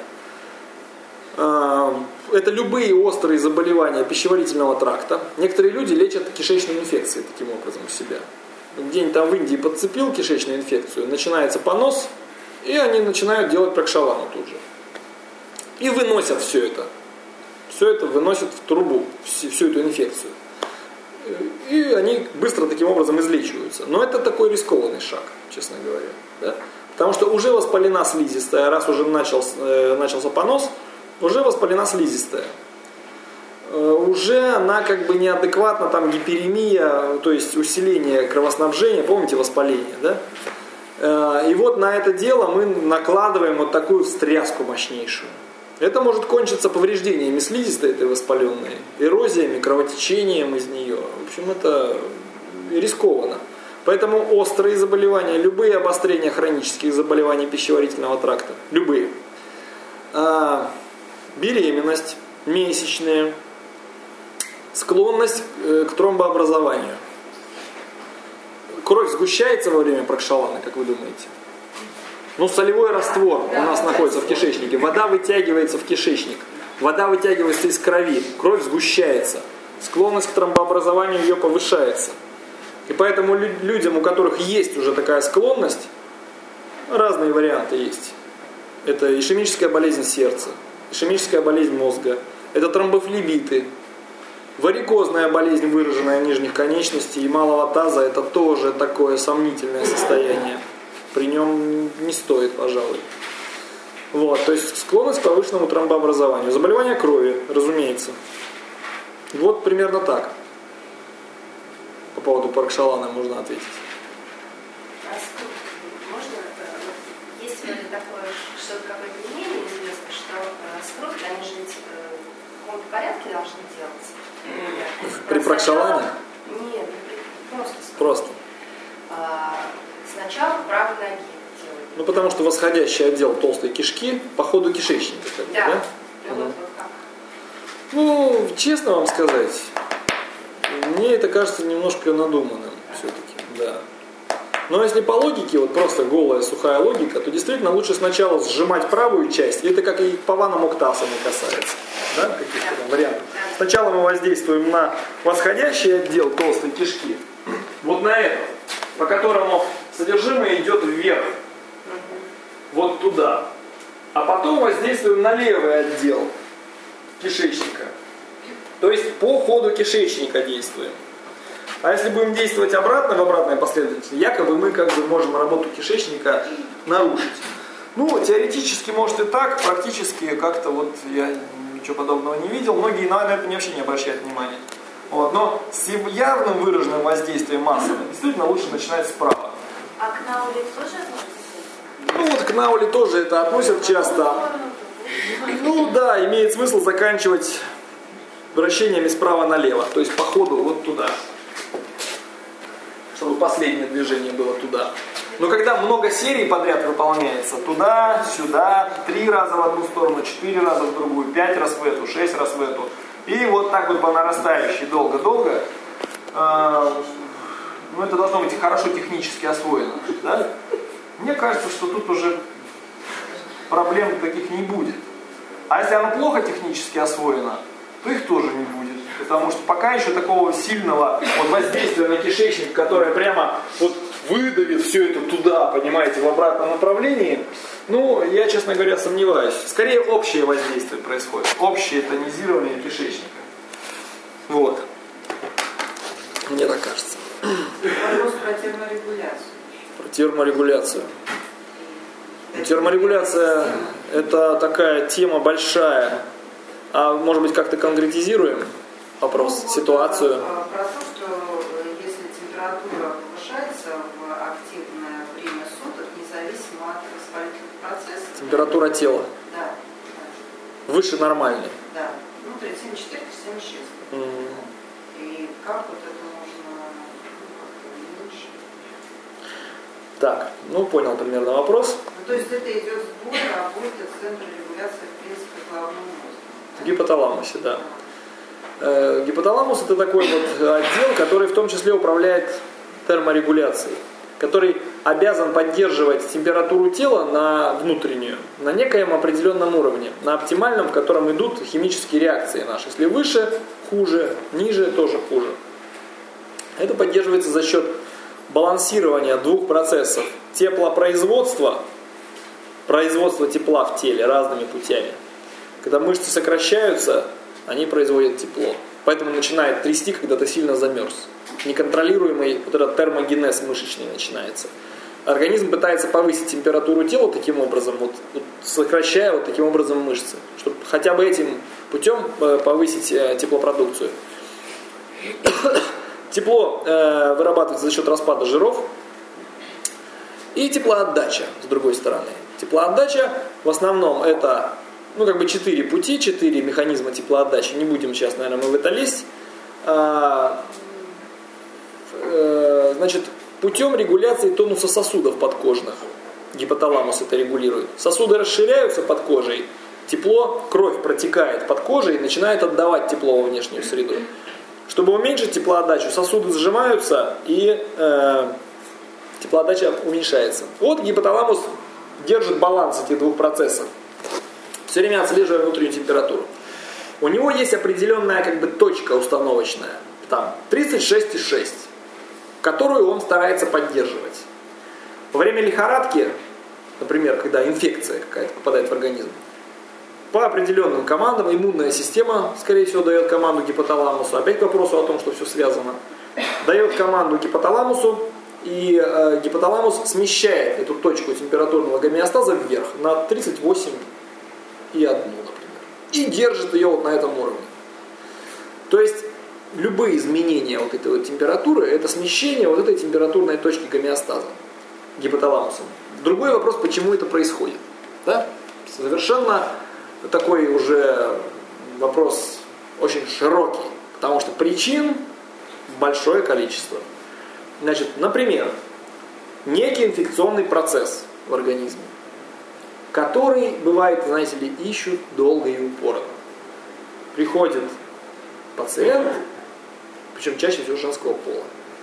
Speaker 4: это любые острые заболевания пищеварительного тракта. Некоторые люди лечат кишечные инфекции таким образом у себя. Где-нибудь там в Индии подцепил кишечную инфекцию, начинается понос, и они начинают делать пракшалану тут же. И выносят все это. Все это выносят в трубу, всю, всю эту инфекцию. И они быстро таким образом излечиваются. Но это такой рискованный шаг, честно говоря. Да? Потому что уже воспалена слизистая, раз уже начался, э, начался понос, уже воспалена слизистая. Уже она как бы неадекватна, там гиперемия, то есть усиление кровоснабжения, помните воспаление, да? И вот на это дело мы накладываем вот такую встряску мощнейшую. Это может кончиться повреждениями слизистой этой воспаленной, эрозиями, кровотечением из нее. В общем, это рискованно. Поэтому острые заболевания, любые обострения хронических заболеваний пищеварительного тракта, любые. Беременность, месячные, склонность к тромбообразованию. Кровь сгущается во время пракшаланы, как вы думаете? Ну, солевой раствор у нас находится в кишечнике. Вода вытягивается в кишечник. Вода вытягивается из крови. Кровь сгущается. Склонность к тромбообразованию ее повышается. И поэтому людям, у которых есть уже такая склонность, разные варианты есть. Это ишемическая болезнь сердца, ишемическая болезнь мозга, это тромбофлебиты, Варикозная болезнь, выраженная нижних конечностей и малого таза, это тоже такое сомнительное состояние. При нем не стоит, пожалуй. Вот, то есть склонность к повышенному тромбообразованию. Заболевание крови, разумеется. Вот примерно так. По поводу паркшалана можно ответить.
Speaker 5: А скрут, можно, есть вроде такое, что-то какое-то мнение известно, что э, скрут, они же ведь э, в каком-то порядке должны делаться.
Speaker 4: При паркшалане?
Speaker 5: Нет, просто скрут.
Speaker 4: Просто.
Speaker 5: А, сначала в правой ноге делают.
Speaker 4: Ну, потому что восходящий отдел толстой кишки по ходу кишечника. Как бы,
Speaker 5: Да.
Speaker 4: да?
Speaker 5: Ну, вот, вот как.
Speaker 4: Ну, честно вам сказать, мне это кажется немножко надуманным все-таки, да. Но если по логике, вот просто голая сухая логика, то действительно лучше сначала сжимать правую часть, это как и по ванам октасами касается, да, каких-то там вариантов. Сначала мы воздействуем на восходящий отдел толстой кишки, вот на этот, по которому содержимое идет вверх, вот туда. А потом воздействуем на левый отдел кишечника. То есть по ходу кишечника действуем. А если будем действовать обратно, в обратной последовательности, якобы мы как бы можем работу кишечника нарушить. Ну, теоретически может и так, практически как-то вот я ничего подобного не видел. Многие на это вообще не обращают внимания. Вот. Но с явным выраженным воздействием массовым действительно лучше начинать справа.
Speaker 5: А к науле тоже относится?
Speaker 4: Ну вот к науле тоже это относят часто. Ну да, имеет смысл заканчивать вращениями справа налево. То есть по ходу вот туда. Чтобы последнее движение было туда. Но когда много серий подряд выполняется, туда, сюда, три раза в одну сторону, четыре раза в другую, пять раз в эту, шесть раз в эту. И вот так вот по нарастающей долго-долго, э, ну это должно быть хорошо технически освоено. Да? Мне кажется, что тут уже проблем таких не будет. А если оно плохо технически освоено, то их тоже не будет. Потому что пока еще такого сильного вот, воздействия на кишечник, которое прямо вот выдавит все это туда, понимаете, в обратном направлении, ну, я, честно говоря, сомневаюсь. Скорее, общее воздействие происходит. Общее тонизирование кишечника. Вот. Мне так кажется.
Speaker 6: Вопрос про терморегуляцию.
Speaker 4: Про терморегуляцию. Терморегуляция – это такая тема большая. А может быть, как-то конкретизируем вопрос,
Speaker 6: ну, вот,
Speaker 4: ситуацию?
Speaker 6: Про, про то, что если температура повышается в активное время суток, независимо от воспалительных процессов.
Speaker 4: Температура тела.
Speaker 6: Да.
Speaker 4: Выше нормальной.
Speaker 6: Да. Ну, тридцать четыре - семьдесят шесть.
Speaker 4: Mm.
Speaker 6: И как вот это можно как-то уменьшить?
Speaker 4: Так, ну понял примерно вопрос.
Speaker 6: Ну, то есть это идет сбор работы центра регуляции, в принципе, головного мозга.
Speaker 4: В гипоталамусе, да. Э, гипоталамус это такой вот отдел, который в том числе управляет терморегуляцией, который обязан поддерживать температуру тела на внутреннюю, на некоем определенном уровне, на оптимальном, в котором идут химические реакции наши. Если выше, хуже, ниже, тоже хуже. Это поддерживается за счет балансирования двух процессов: теплопроизводства, производства тепла в теле разными путями. Когда мышцы сокращаются, они производят тепло. Поэтому начинает трясти, когда ты сильно замерз. Неконтролируемый вот этот термогенез мышечный начинается. Организм пытается повысить температуру тела таким образом, вот, вот, сокращая вот таким образом мышцы, чтобы хотя бы этим путем э, повысить э, теплопродукцию. Тепло э, вырабатывается за счет распада жиров. И теплоотдача, с другой стороны. Теплоотдача в основном это, ну, как бы четыре пути, четыре механизма теплоотдачи. Не будем сейчас, наверное, мы в это лезть. А, э, значит, путем регуляции тонуса сосудов подкожных. Гипоталамус это регулирует. Сосуды расширяются под кожей, тепло, кровь протекает под кожей и начинает отдавать тепло во внешнюю среду. Чтобы уменьшить теплоотдачу, сосуды сжимаются и э, теплоотдача уменьшается. Вот гипоталамус держит баланс этих двух процессов, все время отслеживая внутреннюю температуру. У него есть определенная как бы точка установочная, там тридцать шесть и шесть, которую он старается поддерживать. Во время лихорадки, например, когда инфекция какая-то попадает в организм, по определенным командам иммунная система, скорее всего, дает команду гипоталамусу. Опять к вопросу о том, что все связано. Дает команду гипоталамусу, и э, гипоталамус смещает эту точку температурного гомеостаза вверх на тридцать восемь и одну, например. И держит ее вот на этом уровне. То есть любые изменения вот этой вот температуры, это смещение вот этой температурной точки гомеостаза гипоталамусом. Другой вопрос, почему это происходит. Да? Совершенно такой уже вопрос очень широкий, потому что причин большое количество. Значит, например, некий инфекционный процесс в организме, который, бывает, знаете ли, ищут долго и упорно. Приходит пациент, причем чаще всего женского пола.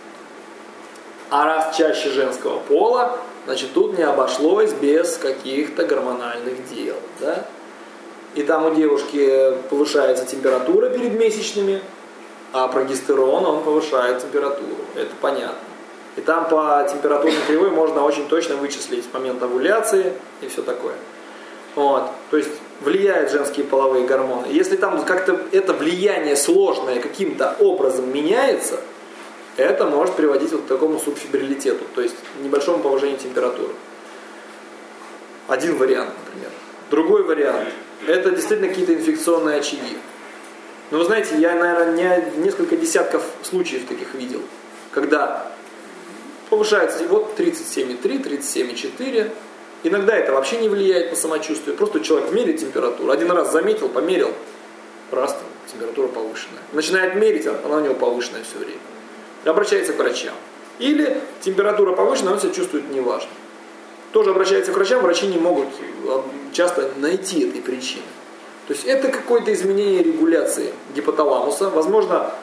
Speaker 4: А раз чаще женского пола, значит, тут не обошлось без каких-то гормональных дел. Да? И там у девушки повышается температура перед месячными, а прогестерон, он повышает температуру. Это понятно. И там по температурной кривой можно очень точно вычислить момент овуляции и все такое. Вот. То есть влияют женские половые гормоны. Если там как-то это влияние сложное каким-то образом меняется, это может приводить вот к такому субфибрилитету, то есть небольшому повышению температуры. Один вариант, например. Другой вариант – это действительно какие-то инфекционные очаги. Но вы знаете, я, наверное, не, несколько десятков случаев таких видел, когда повышается вот тридцать семь и три, тридцать семь и четыре. Иногда это вообще не влияет на самочувствие. Просто человек меряет температуру. Один раз заметил, померил, раз там температура повышенная. Начинает мерить, она у него повышенная все время. Обращается к врачам. Или температура повышенная, он себя чувствует неважно. Тоже обращается к врачам, врачи не могут часто найти этой причины. То есть это какое-то изменение регуляции гипоталамуса, возможно,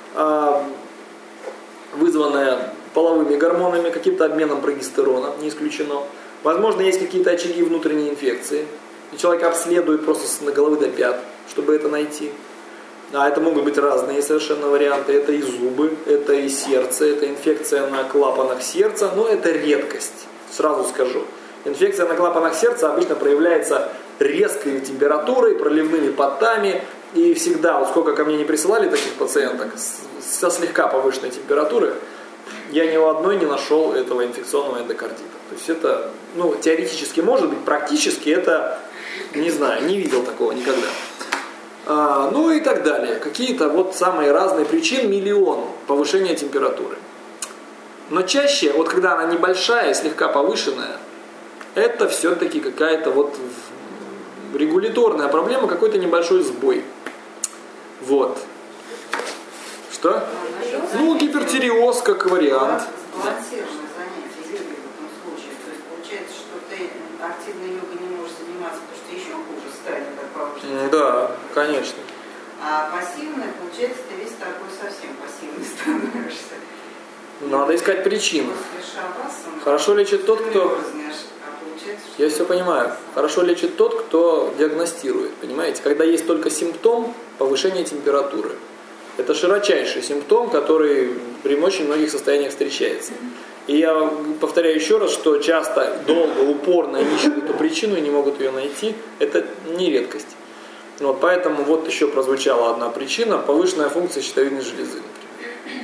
Speaker 4: вызванное половыми гормонами, каким-то обменом прогестерона, не исключено. Возможно, есть какие-то очаги внутренней инфекции, и человек обследует просто с головы до пят, чтобы это найти. А это могут быть разные совершенно варианты. Это и зубы, это и сердце, это инфекция на клапанах сердца, но это редкость, сразу скажу. Инфекция на клапанах сердца обычно проявляется резкой температурой, проливными потами, и всегда, вот сколько ко мне не присылали таких пациенток со слегка повышенной температурой, я ни у одной не нашел этого инфекционного эндокардита. То есть это, ну, теоретически может быть, практически это, не знаю, не видел такого никогда. А, ну и так далее. Какие-то вот самые разные причины, миллион повышения температуры. Но чаще, вот когда она небольшая, слегка повышенная, это все-таки какая-то вот регуляторная проблема, какой-то небольшой сбой. Вот. Что? Ну, гипертиреоз как вариант.
Speaker 6: Сбалансированное занятие йогой в этом случае. То есть получается, что ты активной йогой не можешь заниматься, потому что еще хуже станет от повышенной.
Speaker 4: Да, конечно.
Speaker 6: А пассивное, получается, ты весь такой совсем пассивный становишься.
Speaker 4: Надо искать причину.
Speaker 6: После шавасаны,
Speaker 4: Хорошо лечит тот, кто...
Speaker 6: А
Speaker 4: Я все понимаю. Хорошо лечит тот, кто диагностирует. Понимаете? Когда есть только симптом повышения температуры. Это широчайший симптом, который при очень многих состояниях встречается. И я повторяю еще раз, что часто долго, упорно ищут эту причину и не могут ее найти. Это не редкость. Вот, поэтому вот еще прозвучала одна причина – повышенная функция щитовидной железы, например.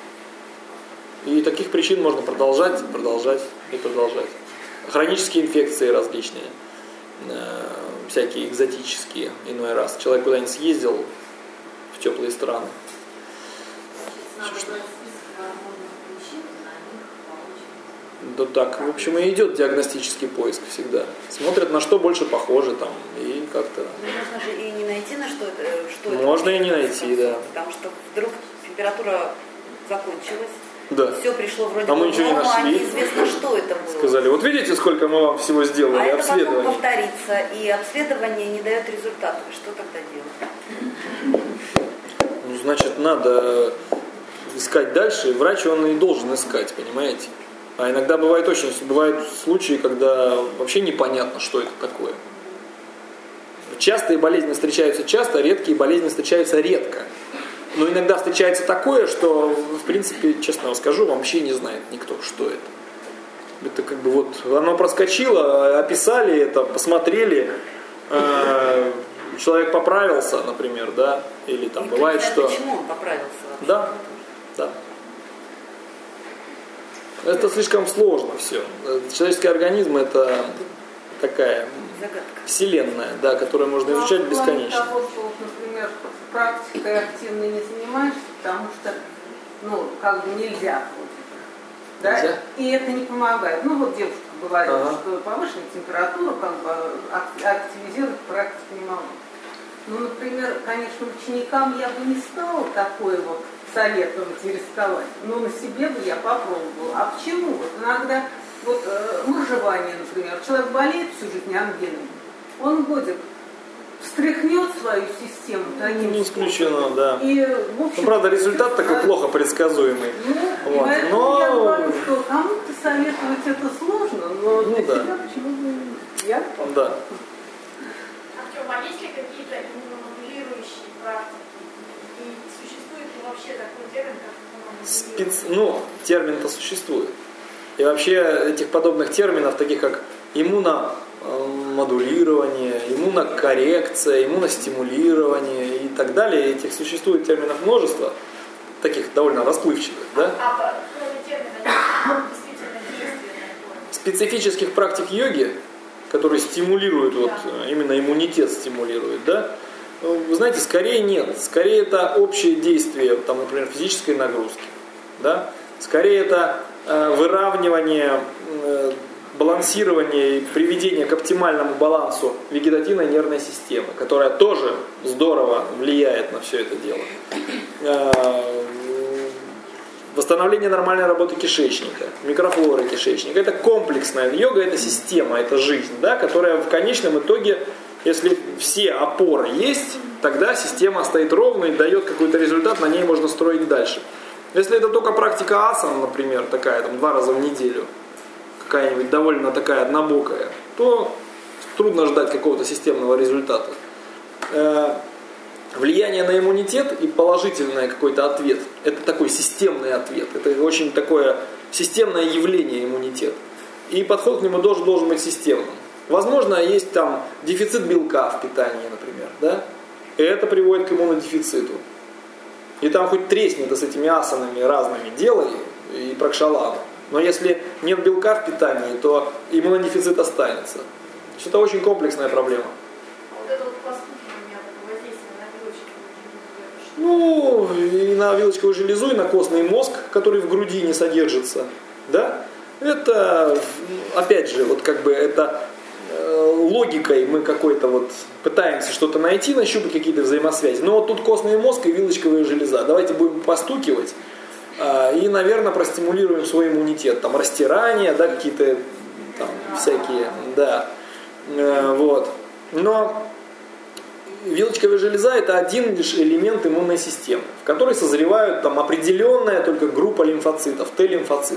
Speaker 4: И таких причин можно продолжать, продолжать и продолжать. Хронические инфекции различные, всякие экзотические иной раз. Человек куда-нибудь съездил в теплые страны. Да так, в общем, и идет диагностический поиск всегда. Смотрят, на что больше похоже там, и как-то...
Speaker 3: Можно же и не найти, на что это... Что
Speaker 4: Можно
Speaker 3: это,
Speaker 4: и не найти, да.
Speaker 3: Потому что вдруг температура закончилась,
Speaker 4: да.
Speaker 3: Все пришло вроде
Speaker 4: а
Speaker 3: бы
Speaker 4: мы ничего не нашли.
Speaker 3: А неизвестно, что это было.
Speaker 4: Сказали, вот видите, сколько мы вам всего сделали,
Speaker 3: а
Speaker 4: обследований.
Speaker 3: это потом повторится, и обследование не дает результатов. Что тогда делать?
Speaker 4: Ну, значит, надо искать дальше. Врач, он и должен искать, понимаете? А иногда бывает очень, бывают случаи, когда вообще непонятно, что это такое. Частые болезни встречаются часто, редкие болезни встречаются редко. Но иногда встречается такое, что, в принципе, честно вам скажу, вообще не знает никто, что это. Это как бы вот оно проскочило, описали это, посмотрели, э, человек поправился, например, да, или там
Speaker 3: Никто
Speaker 4: бывает,
Speaker 3: не знает,
Speaker 4: что...
Speaker 3: почему он поправился вообще.
Speaker 4: Да, да. Это слишком сложно все. Человеческий организм это такая
Speaker 3: Загадка.
Speaker 4: вселенная, да, которую можно изучать
Speaker 6: Ну, в плане
Speaker 4: бесконечно.
Speaker 6: того, что, вот, например, практикой активно не занимаешься, потому что, ну, как бы нельзя вроде бы, да?
Speaker 4: Нельзя?
Speaker 6: И это не помогает. Ну, вот девушка говорила,
Speaker 4: Ага.
Speaker 6: что повышенная температура, как бы ак- активизировать практику не могу. Ну, например, конечно, ученикам я бы не стала такое вот советовать и рисковать, но на себе бы я попробовала. А почему? Вот иногда, вот э, моржевание, например, человек болеет всю жизнь ангиной, он годик встряхнет свою систему таким
Speaker 4: Не исключено,
Speaker 6: способом.
Speaker 4: да.
Speaker 6: И, в общем,
Speaker 4: Ну, правда, результат такой плохо предсказуемый.
Speaker 6: Ну, и
Speaker 4: Вот.
Speaker 6: поэтому
Speaker 4: Но-
Speaker 6: я говорю, что кому-то советовать это сложно, но
Speaker 4: Ну,
Speaker 6: для
Speaker 4: да.
Speaker 6: себя почему бы и нет? Я
Speaker 4: Да.
Speaker 5: Артем, а есть ли какие-то иммуномодулирующие практики? И существует ли вообще такой термин, как иммуномодулирование?
Speaker 4: Спец... Ну, термин-то существует. И вообще этих подобных терминов, таких как иммуномодулирование, иммунокоррекция, иммуностимулирование и так далее, этих существует терминов множество, таких довольно расплывчатых, да?
Speaker 5: А по- кроме термина, есть действительно действенная форма?
Speaker 4: Специфических практик йоги, которые стимулируют, вот, именно иммунитет стимулируют, да? Ну, вы знаете, скорее нет. Скорее это общее действие, там, например, физической нагрузки, да? Скорее это э, выравнивание, э, балансирование и приведение к оптимальному балансу вегетативной нервной системы, которая тоже здорово влияет на все это дело. Э, Восстановление нормальной работы кишечника, микрофлоры кишечника. Это комплексная йога, это система, это жизнь, да, которая в конечном итоге, если все опоры есть, тогда система стоит ровно и дает какой-то результат, на ней можно строить дальше. Если это только практика асан, например, такая, там, два раза в неделю, какая-нибудь довольно такая однобокая, то трудно ждать какого-то системного результата. Влияние на иммунитет и положительный какой-то ответ – это такой системный ответ. Это очень такое системное явление иммунитет. И подход к нему должен, должен быть системным. Возможно, есть там дефицит белка в питании, например, да? И это приводит к иммунодефициту. И там хоть тресни с этими асанами разными делай и пракшалану. Но если нет белка в питании, то иммунодефицит останется. То есть это очень комплексная проблема.
Speaker 5: Вот это вот постукивание, такое воздействие на вилочку.
Speaker 4: Ну, и на вилочковую железу, и на костный мозг, который в груди не содержится, да, это, опять же, вот как бы это э, логикой мы какой-то вот пытаемся что-то найти, нащупать какие-то взаимосвязи. Но вот тут костный мозг и вилочковая железа. Давайте будем постукивать э, и, наверное, простимулируем свой иммунитет. Там растирания, да, какие-то там всякие, да, э, вот. Но вилочковая железа – это один лишь элемент иммунной системы, в которой созревают там определенная только группа лимфоцитов, Т-лимфоцит.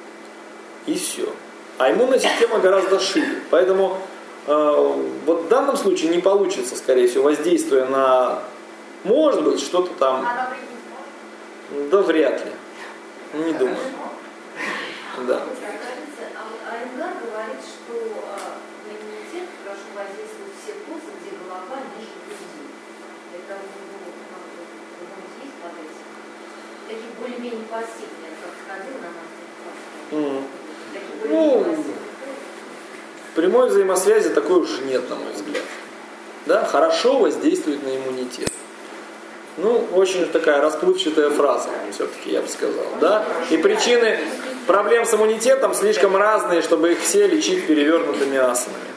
Speaker 4: И все. А иммунная система гораздо шире. Поэтому э, вот в данном случае не получится, скорее всего, воздействие на, может быть, что-то там.
Speaker 5: А навредить может?
Speaker 4: Да вряд ли. Не думаю. Да.
Speaker 7: А Энгар говорит, что на иммунитет хорошо воздействуют все позы, где голова ниже груди. Это у него есть под этим. Такие более-менее пассивные, как сходил на мастер-класс.
Speaker 4: Ну, прямой взаимосвязи такой уж нет, на мой взгляд. Да, хорошо воздействует на иммунитет. Ну, очень такая расплывчатая фраза, все-таки, я бы сказал. Да? И причины проблем с иммунитетом слишком разные, чтобы их все лечить перевернутыми асанами.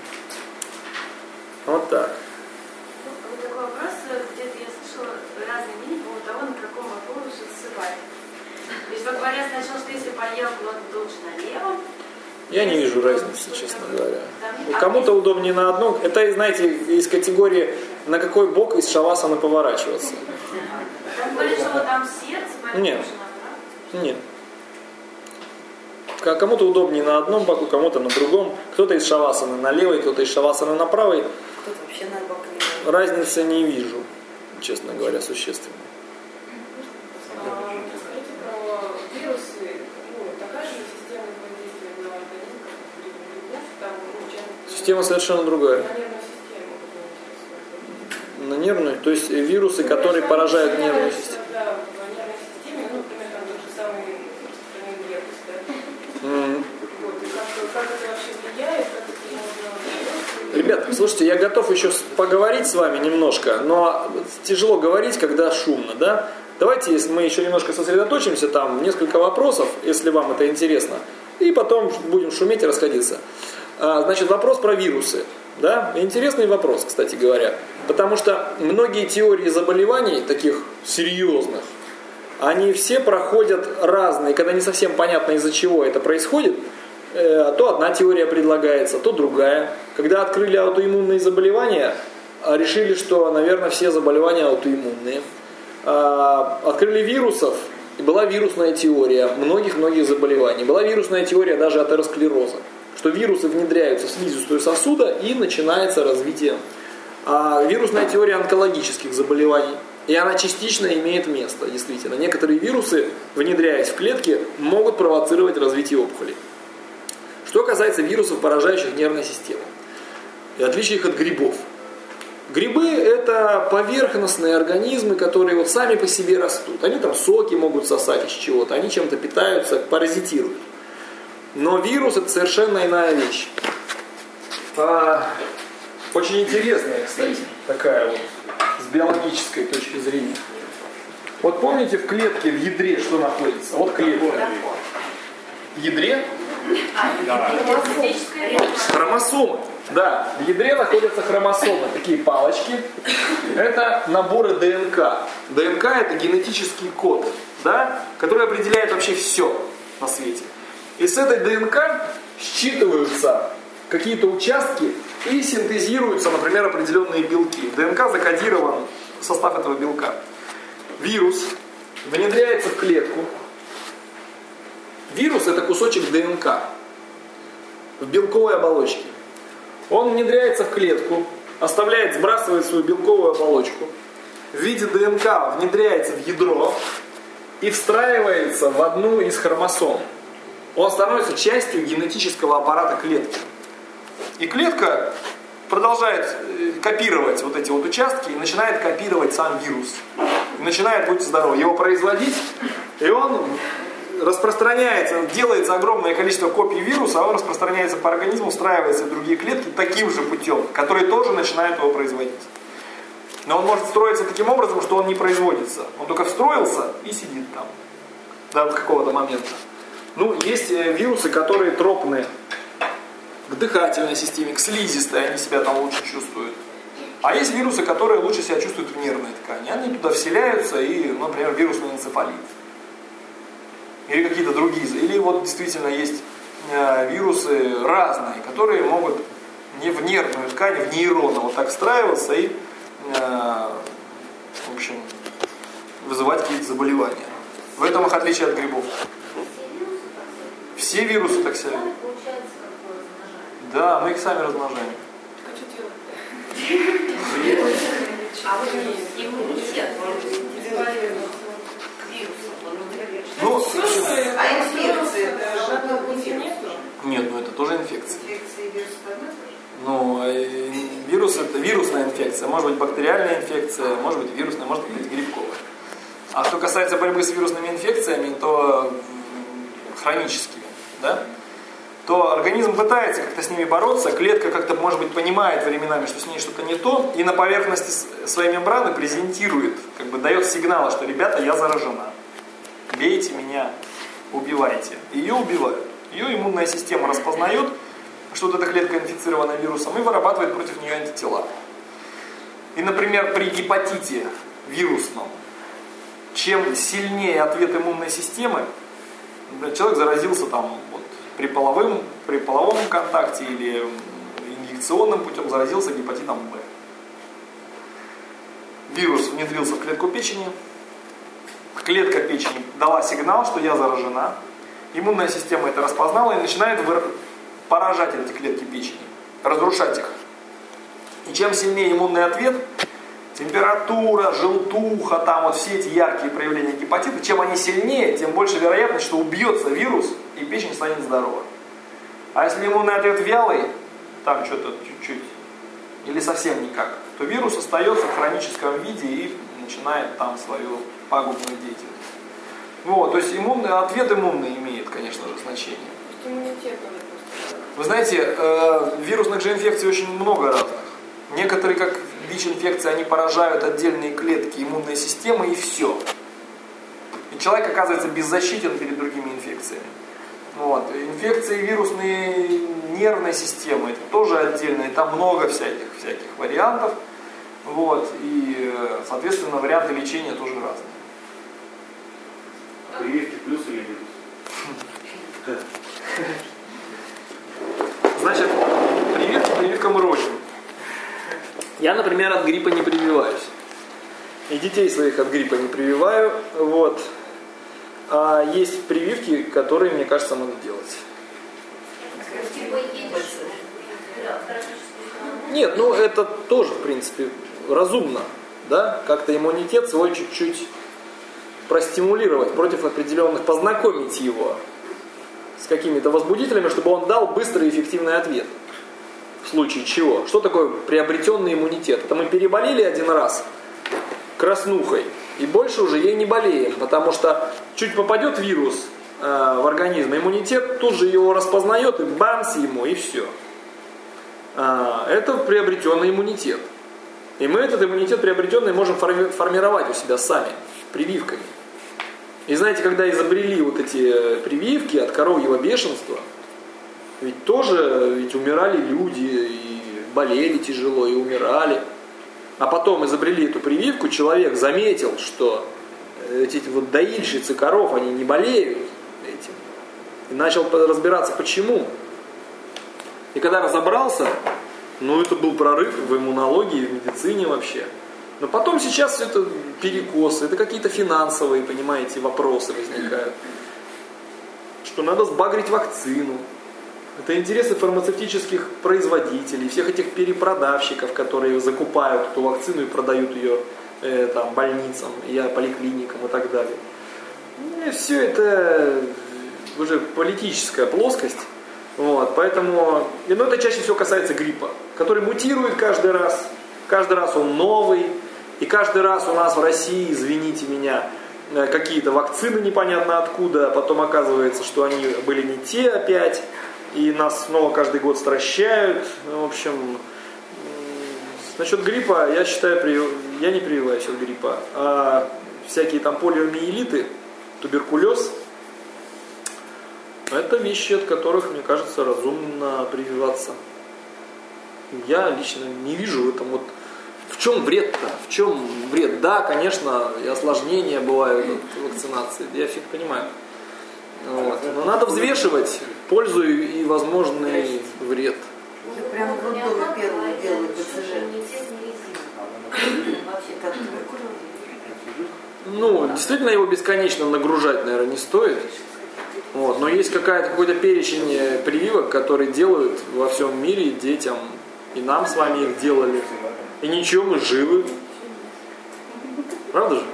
Speaker 4: Вот так.
Speaker 5: Вот такой вопрос, где-то я слышала разные мнения по поводу того, на каком боку лучше засыпать. То есть, говорят сначала, что если поел, то ты лучше налево.
Speaker 4: Я не вижу разницы, честно говоря. Кому-то удобнее на одном. Это, знаете, из категории, на какой бок из шавасаны поворачиваться.
Speaker 5: Там говорят, что вот там сердце, поэтому
Speaker 4: Нет.
Speaker 5: лучше направо.
Speaker 4: Нет. К- Кому-то удобнее на одном боку, кому-то на другом. Кто-то из шавасаны на левой, кто-то из шавасаны на правой.
Speaker 3: Кто-то вообще на бок.
Speaker 4: Разницы не вижу, честно говоря, существенно.
Speaker 8: Скажите про вирусы. Ну, такая же система воздействия на организм, как и грибов, там, ну, чем-
Speaker 4: Система совершенно другая.
Speaker 8: Нервная система, как меня интересует.
Speaker 4: На нервную, то есть вирусы, которые поражают нервную систему.
Speaker 8: Да, в нервной системе, ну, например, там тот же самый распространенный герпес, да?
Speaker 4: Mm.
Speaker 8: Вот, и как, как это вообще влияет, как это можно...
Speaker 4: Ребят, слушайте, я готов еще поговорить с вами немножко, но тяжело говорить, когда шумно, да? Давайте, если мы еще немножко сосредоточимся, там несколько вопросов, если вам это интересно, и потом будем шуметь и расходиться. А, значит, вопрос про вирусы. Да? Интересный вопрос, кстати говоря, потому что многие теории заболеваний, таких серьезных, они все проходят разные, когда не совсем понятно, из-за чего это происходит, э, то одна теория предлагается, то другая. Когда открыли аутоиммунные заболевания, решили, что, наверное, все заболевания аутоиммунные. Э, открыли вирусов, и была вирусная теория многих-многих заболеваний. Была вирусная теория даже атеросклероза, что вирусы внедряются в слизистую сосуда и начинается развитие. А вирусная теория онкологических заболеваний, и она частично имеет место, действительно. Некоторые вирусы, внедряясь в клетки, могут провоцировать развитие опухолей. Что касается вирусов, поражающих нервную систему, и отличие их от грибов. Грибы – это поверхностные организмы, которые вот сами по себе растут. Они там соки могут сосать из чего-то, они чем-то питаются, паразитируют. Но вирус – это совершенно иная вещь. А, очень интересная, кстати, такая вот, с биологической точки зрения. Вот помните, в клетке, в ядре что находится? Вот клетка. В ядре? Хромосомы. Да, в ядре находятся хромосомы, такие палочки. Это наборы ДНК. ДНК – это генетический код, да, который определяет вообще все на свете. И с этой ДНК считываются какие-то участки и синтезируются, например, определенные белки. В ДНК закодирован состав этого белка. Вирус внедряется в клетку. Вирус – это кусочек ДНК в белковой оболочке. Он внедряется в клетку, оставляет, сбрасывает свою белковую оболочку, в виде ДНК внедряется в ядро и встраивается в одну из хромосом. Он становится частью генетического аппарата клетки. И клетка продолжает копировать вот эти вот участки и начинает копировать сам вирус. И начинает, будьте здоровы, его производить, и он распространяется, делается огромное количество копий вируса, а он распространяется по организму, встраивается в другие клетки таким же путем, которые тоже начинают его производить. Но он может строиться таким образом, что он не производится. Он только встроился и сидит там до какого-то момента. Ну, есть вирусы, которые тропны к дыхательной системе, к слизистой, они себя там лучше чувствуют. А есть вирусы, которые лучше себя чувствуют в нервной ткани. Они туда вселяются, и, например, вирусный энцефалит. Или какие-то другие. Или вот действительно есть э, вирусы разные, которые могут не в нервную ткань, в нейроны вот так встраиваться и, э, в общем, вызывать какие-то заболевания. В этом их отличие от грибов. Все вирусы так себя ведут. Да, мы их сами размножаем.
Speaker 8: А что делать?
Speaker 3: А вот иммунитет,
Speaker 4: Ну,
Speaker 3: а инфекции
Speaker 4: нет, ну это тоже инфекция.
Speaker 3: Инфекции вируса тоже?
Speaker 4: Ну, э, вирус это вирусная инфекция, может быть бактериальная инфекция, может быть вирусная, может быть грибковая. А что касается борьбы с вирусными инфекциями, то хроническими, да, то организм пытается как-то с ними бороться, клетка как-то, может быть, понимает временами, что с ней что-то не то, и на поверхности своей мембраны презентирует, как бы дает сигналы, что, ребята, я заражена. Бейте меня, убивайте. Ее убивают. Ее иммунная система распознает, что вот эта клетка инфицирована вирусом, и вырабатывает против нее антитела. И, например, при гепатите вирусном, чем сильнее ответ иммунной системы, например, человек заразился там, вот, при, половым, при половом контакте или инъекционным путем заразился гепатитом Б. Вирус внедрился в клетку печени, клетка печени дала сигнал, что я заражена. Иммунная система это распознала и начинает поражать эти клетки печени, разрушать их. И чем сильнее иммунный ответ, температура, желтуха, там вот все эти яркие проявления гепатита, чем они сильнее, тем больше вероятность, что убьется вирус и печень станет здорова. А если иммунный ответ вялый, там что-то чуть-чуть, или совсем никак, то то вирус остается в хроническом виде и начинает там свою пагубную деятельность. Вот, то есть иммунный, ответ иммунный имеет, конечно же, значение.
Speaker 8: Иммунитет уже просто.
Speaker 4: Вы знаете, э, вирусных же инфекций очень много разных. Некоторые, как ВИЧ-инфекции, они поражают отдельные клетки иммунной системы и все. И человек оказывается беззащитен перед другими инфекциями. Вот. Инфекции вирусные нервной системы, это тоже отдельно, и там много всяких, всяких вариантов. Вот. И, соответственно, варианты лечения тоже разные.
Speaker 2: А прививки плюс или минус?
Speaker 4: Значит, прививки прививкам рознь. Я, например, от гриппа не прививаюсь. И детей своих от гриппа не прививаю. Вот. А есть прививки, которые, мне кажется, надо делать. Нет, ну это тоже, в принципе, разумно. Да? Как-то иммунитет свой чуть-чуть простимулировать против определенных, познакомить его с какими-то возбудителями, чтобы он дал быстрый и эффективный ответ. В случае чего? Что такое приобретенный иммунитет? Это мы переболели один раз краснухой, и больше уже ей не болеем, потому что чуть попадет вирус э, в организм, иммунитет тут же его распознает, и бамс ему, и все. Э, это приобретенный иммунитет. И мы этот иммунитет приобретенный можем форми- формировать у себя сами, прививками. И знаете, когда изобрели вот эти прививки от коровьего бешенства, ведь тоже ведь умирали люди, и болели тяжело, и умирали. А потом изобрели эту прививку, человек заметил, что эти вот доильщицы коров, они не болеют этим. И начал разбираться, почему. И когда разобрался, ну это был прорыв в иммунологии, в медицине вообще. Но потом сейчас все это перекосы, это какие-то финансовые, понимаете, вопросы возникают. Что надо сбагрить вакцину. Это интересы фармацевтических производителей, всех этих перепродавщиков, которые закупают эту вакцину и продают ее э, там, больницам, и поликлиникам и так далее. И все это уже политическая плоскость. Вот, поэтому, и, ну, это чаще всего касается гриппа, который мутирует каждый раз. Каждый раз он новый. И каждый раз у нас в России, извините меня, какие-то вакцины непонятно откуда, а потом оказывается, что они были не те опять. И нас снова каждый год стращают. В общем, насчет гриппа, я считаю, я не прививаюсь от гриппа. А всякие там полиомиелиты, туберкулез, это вещи, от которых, мне кажется, разумно прививаться. Я лично не вижу в этом вот... В чем вред-то? В чем вред? Да, конечно, и осложнения бывают от вакцинации, я все это понимаю. Вот. Но надо взвешивать пользу и возможный вред.
Speaker 3: Прямо в роддоме первую делают БЦЖ. Вообще как туберкулез.
Speaker 4: Ну, действительно его бесконечно нагружать, наверное, не стоит. Вот. Но есть какая-то, какой-то перечень прививок, которые делают во всем мире детям. И нам с вами их делали. И ничего, мы живы. Правда же?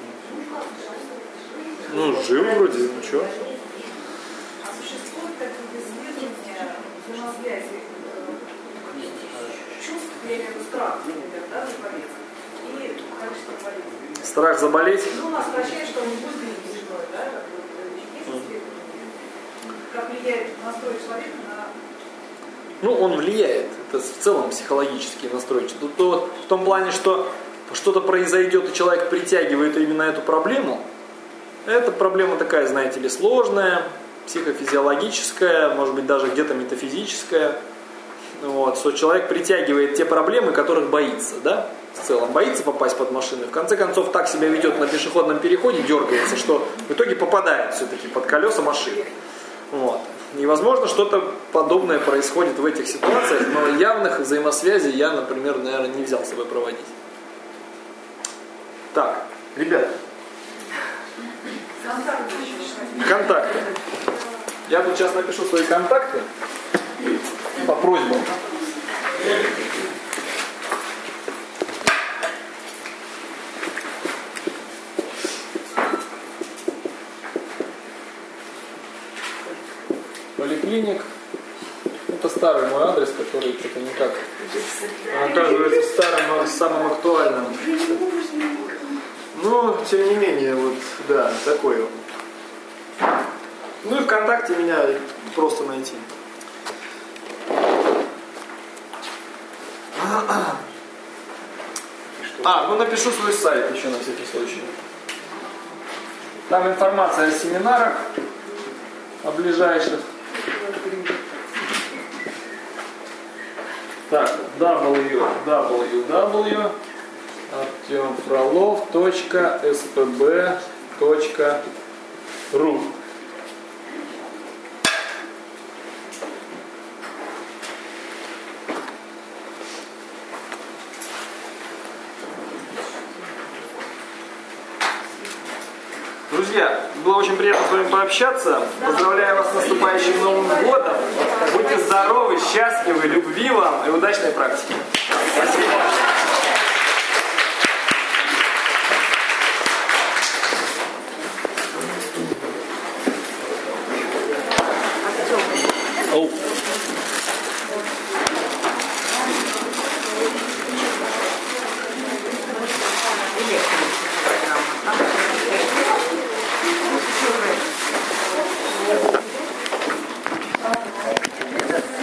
Speaker 4: Ну, живы вроде, ну что?
Speaker 9: А существует какие-то исследования взаимосвязи чувств, я имею в виду страх, например, да, заболеть, и количество болезней?
Speaker 4: Страх заболеть?
Speaker 9: Ну, нас прощает, что он не будет перебежной, да, как бы, есть исследования. Как влияет настрой человека на...
Speaker 4: Ну, он влияет. Это в целом психологический настрой. Тут то, в том плане, что что-то произойдет, и человек притягивает именно эту проблему. Эта проблема такая, знаете ли, сложная, психофизиологическая, может быть, даже где-то метафизическая. Вот, что человек притягивает те проблемы, которых боится, да? В целом, боится попасть под машину. В конце концов, так себя ведет на пешеходном переходе, дергается, что в итоге попадает все-таки под колеса машины. Вот. И, возможно, что-то подобное происходит в этих ситуациях, но явных взаимосвязей я, например, наверное, не взял с собой проводить. Так, ребята. Контакты. Я тут сейчас напишу свои контакты по просьбам. Поликлиник. Это старый мой адрес, который это никак оказывается старым, но самым актуальным.
Speaker 1: Но, тем не менее, вот, да, такой он. Ну и ВКонтакте меня просто найти. А, ну напишу свой сайт еще на всякий случай. Там информация о семинарах, о ближайших. Так, w w w артем фролов точка эс пэ бэ точка ру. Друзья, было очень приятно с вами пообщаться. Поздравляю вас с наступающим Новым годом. Будьте здоровы, счастливы, любви вам и удачной практики. Спасибо.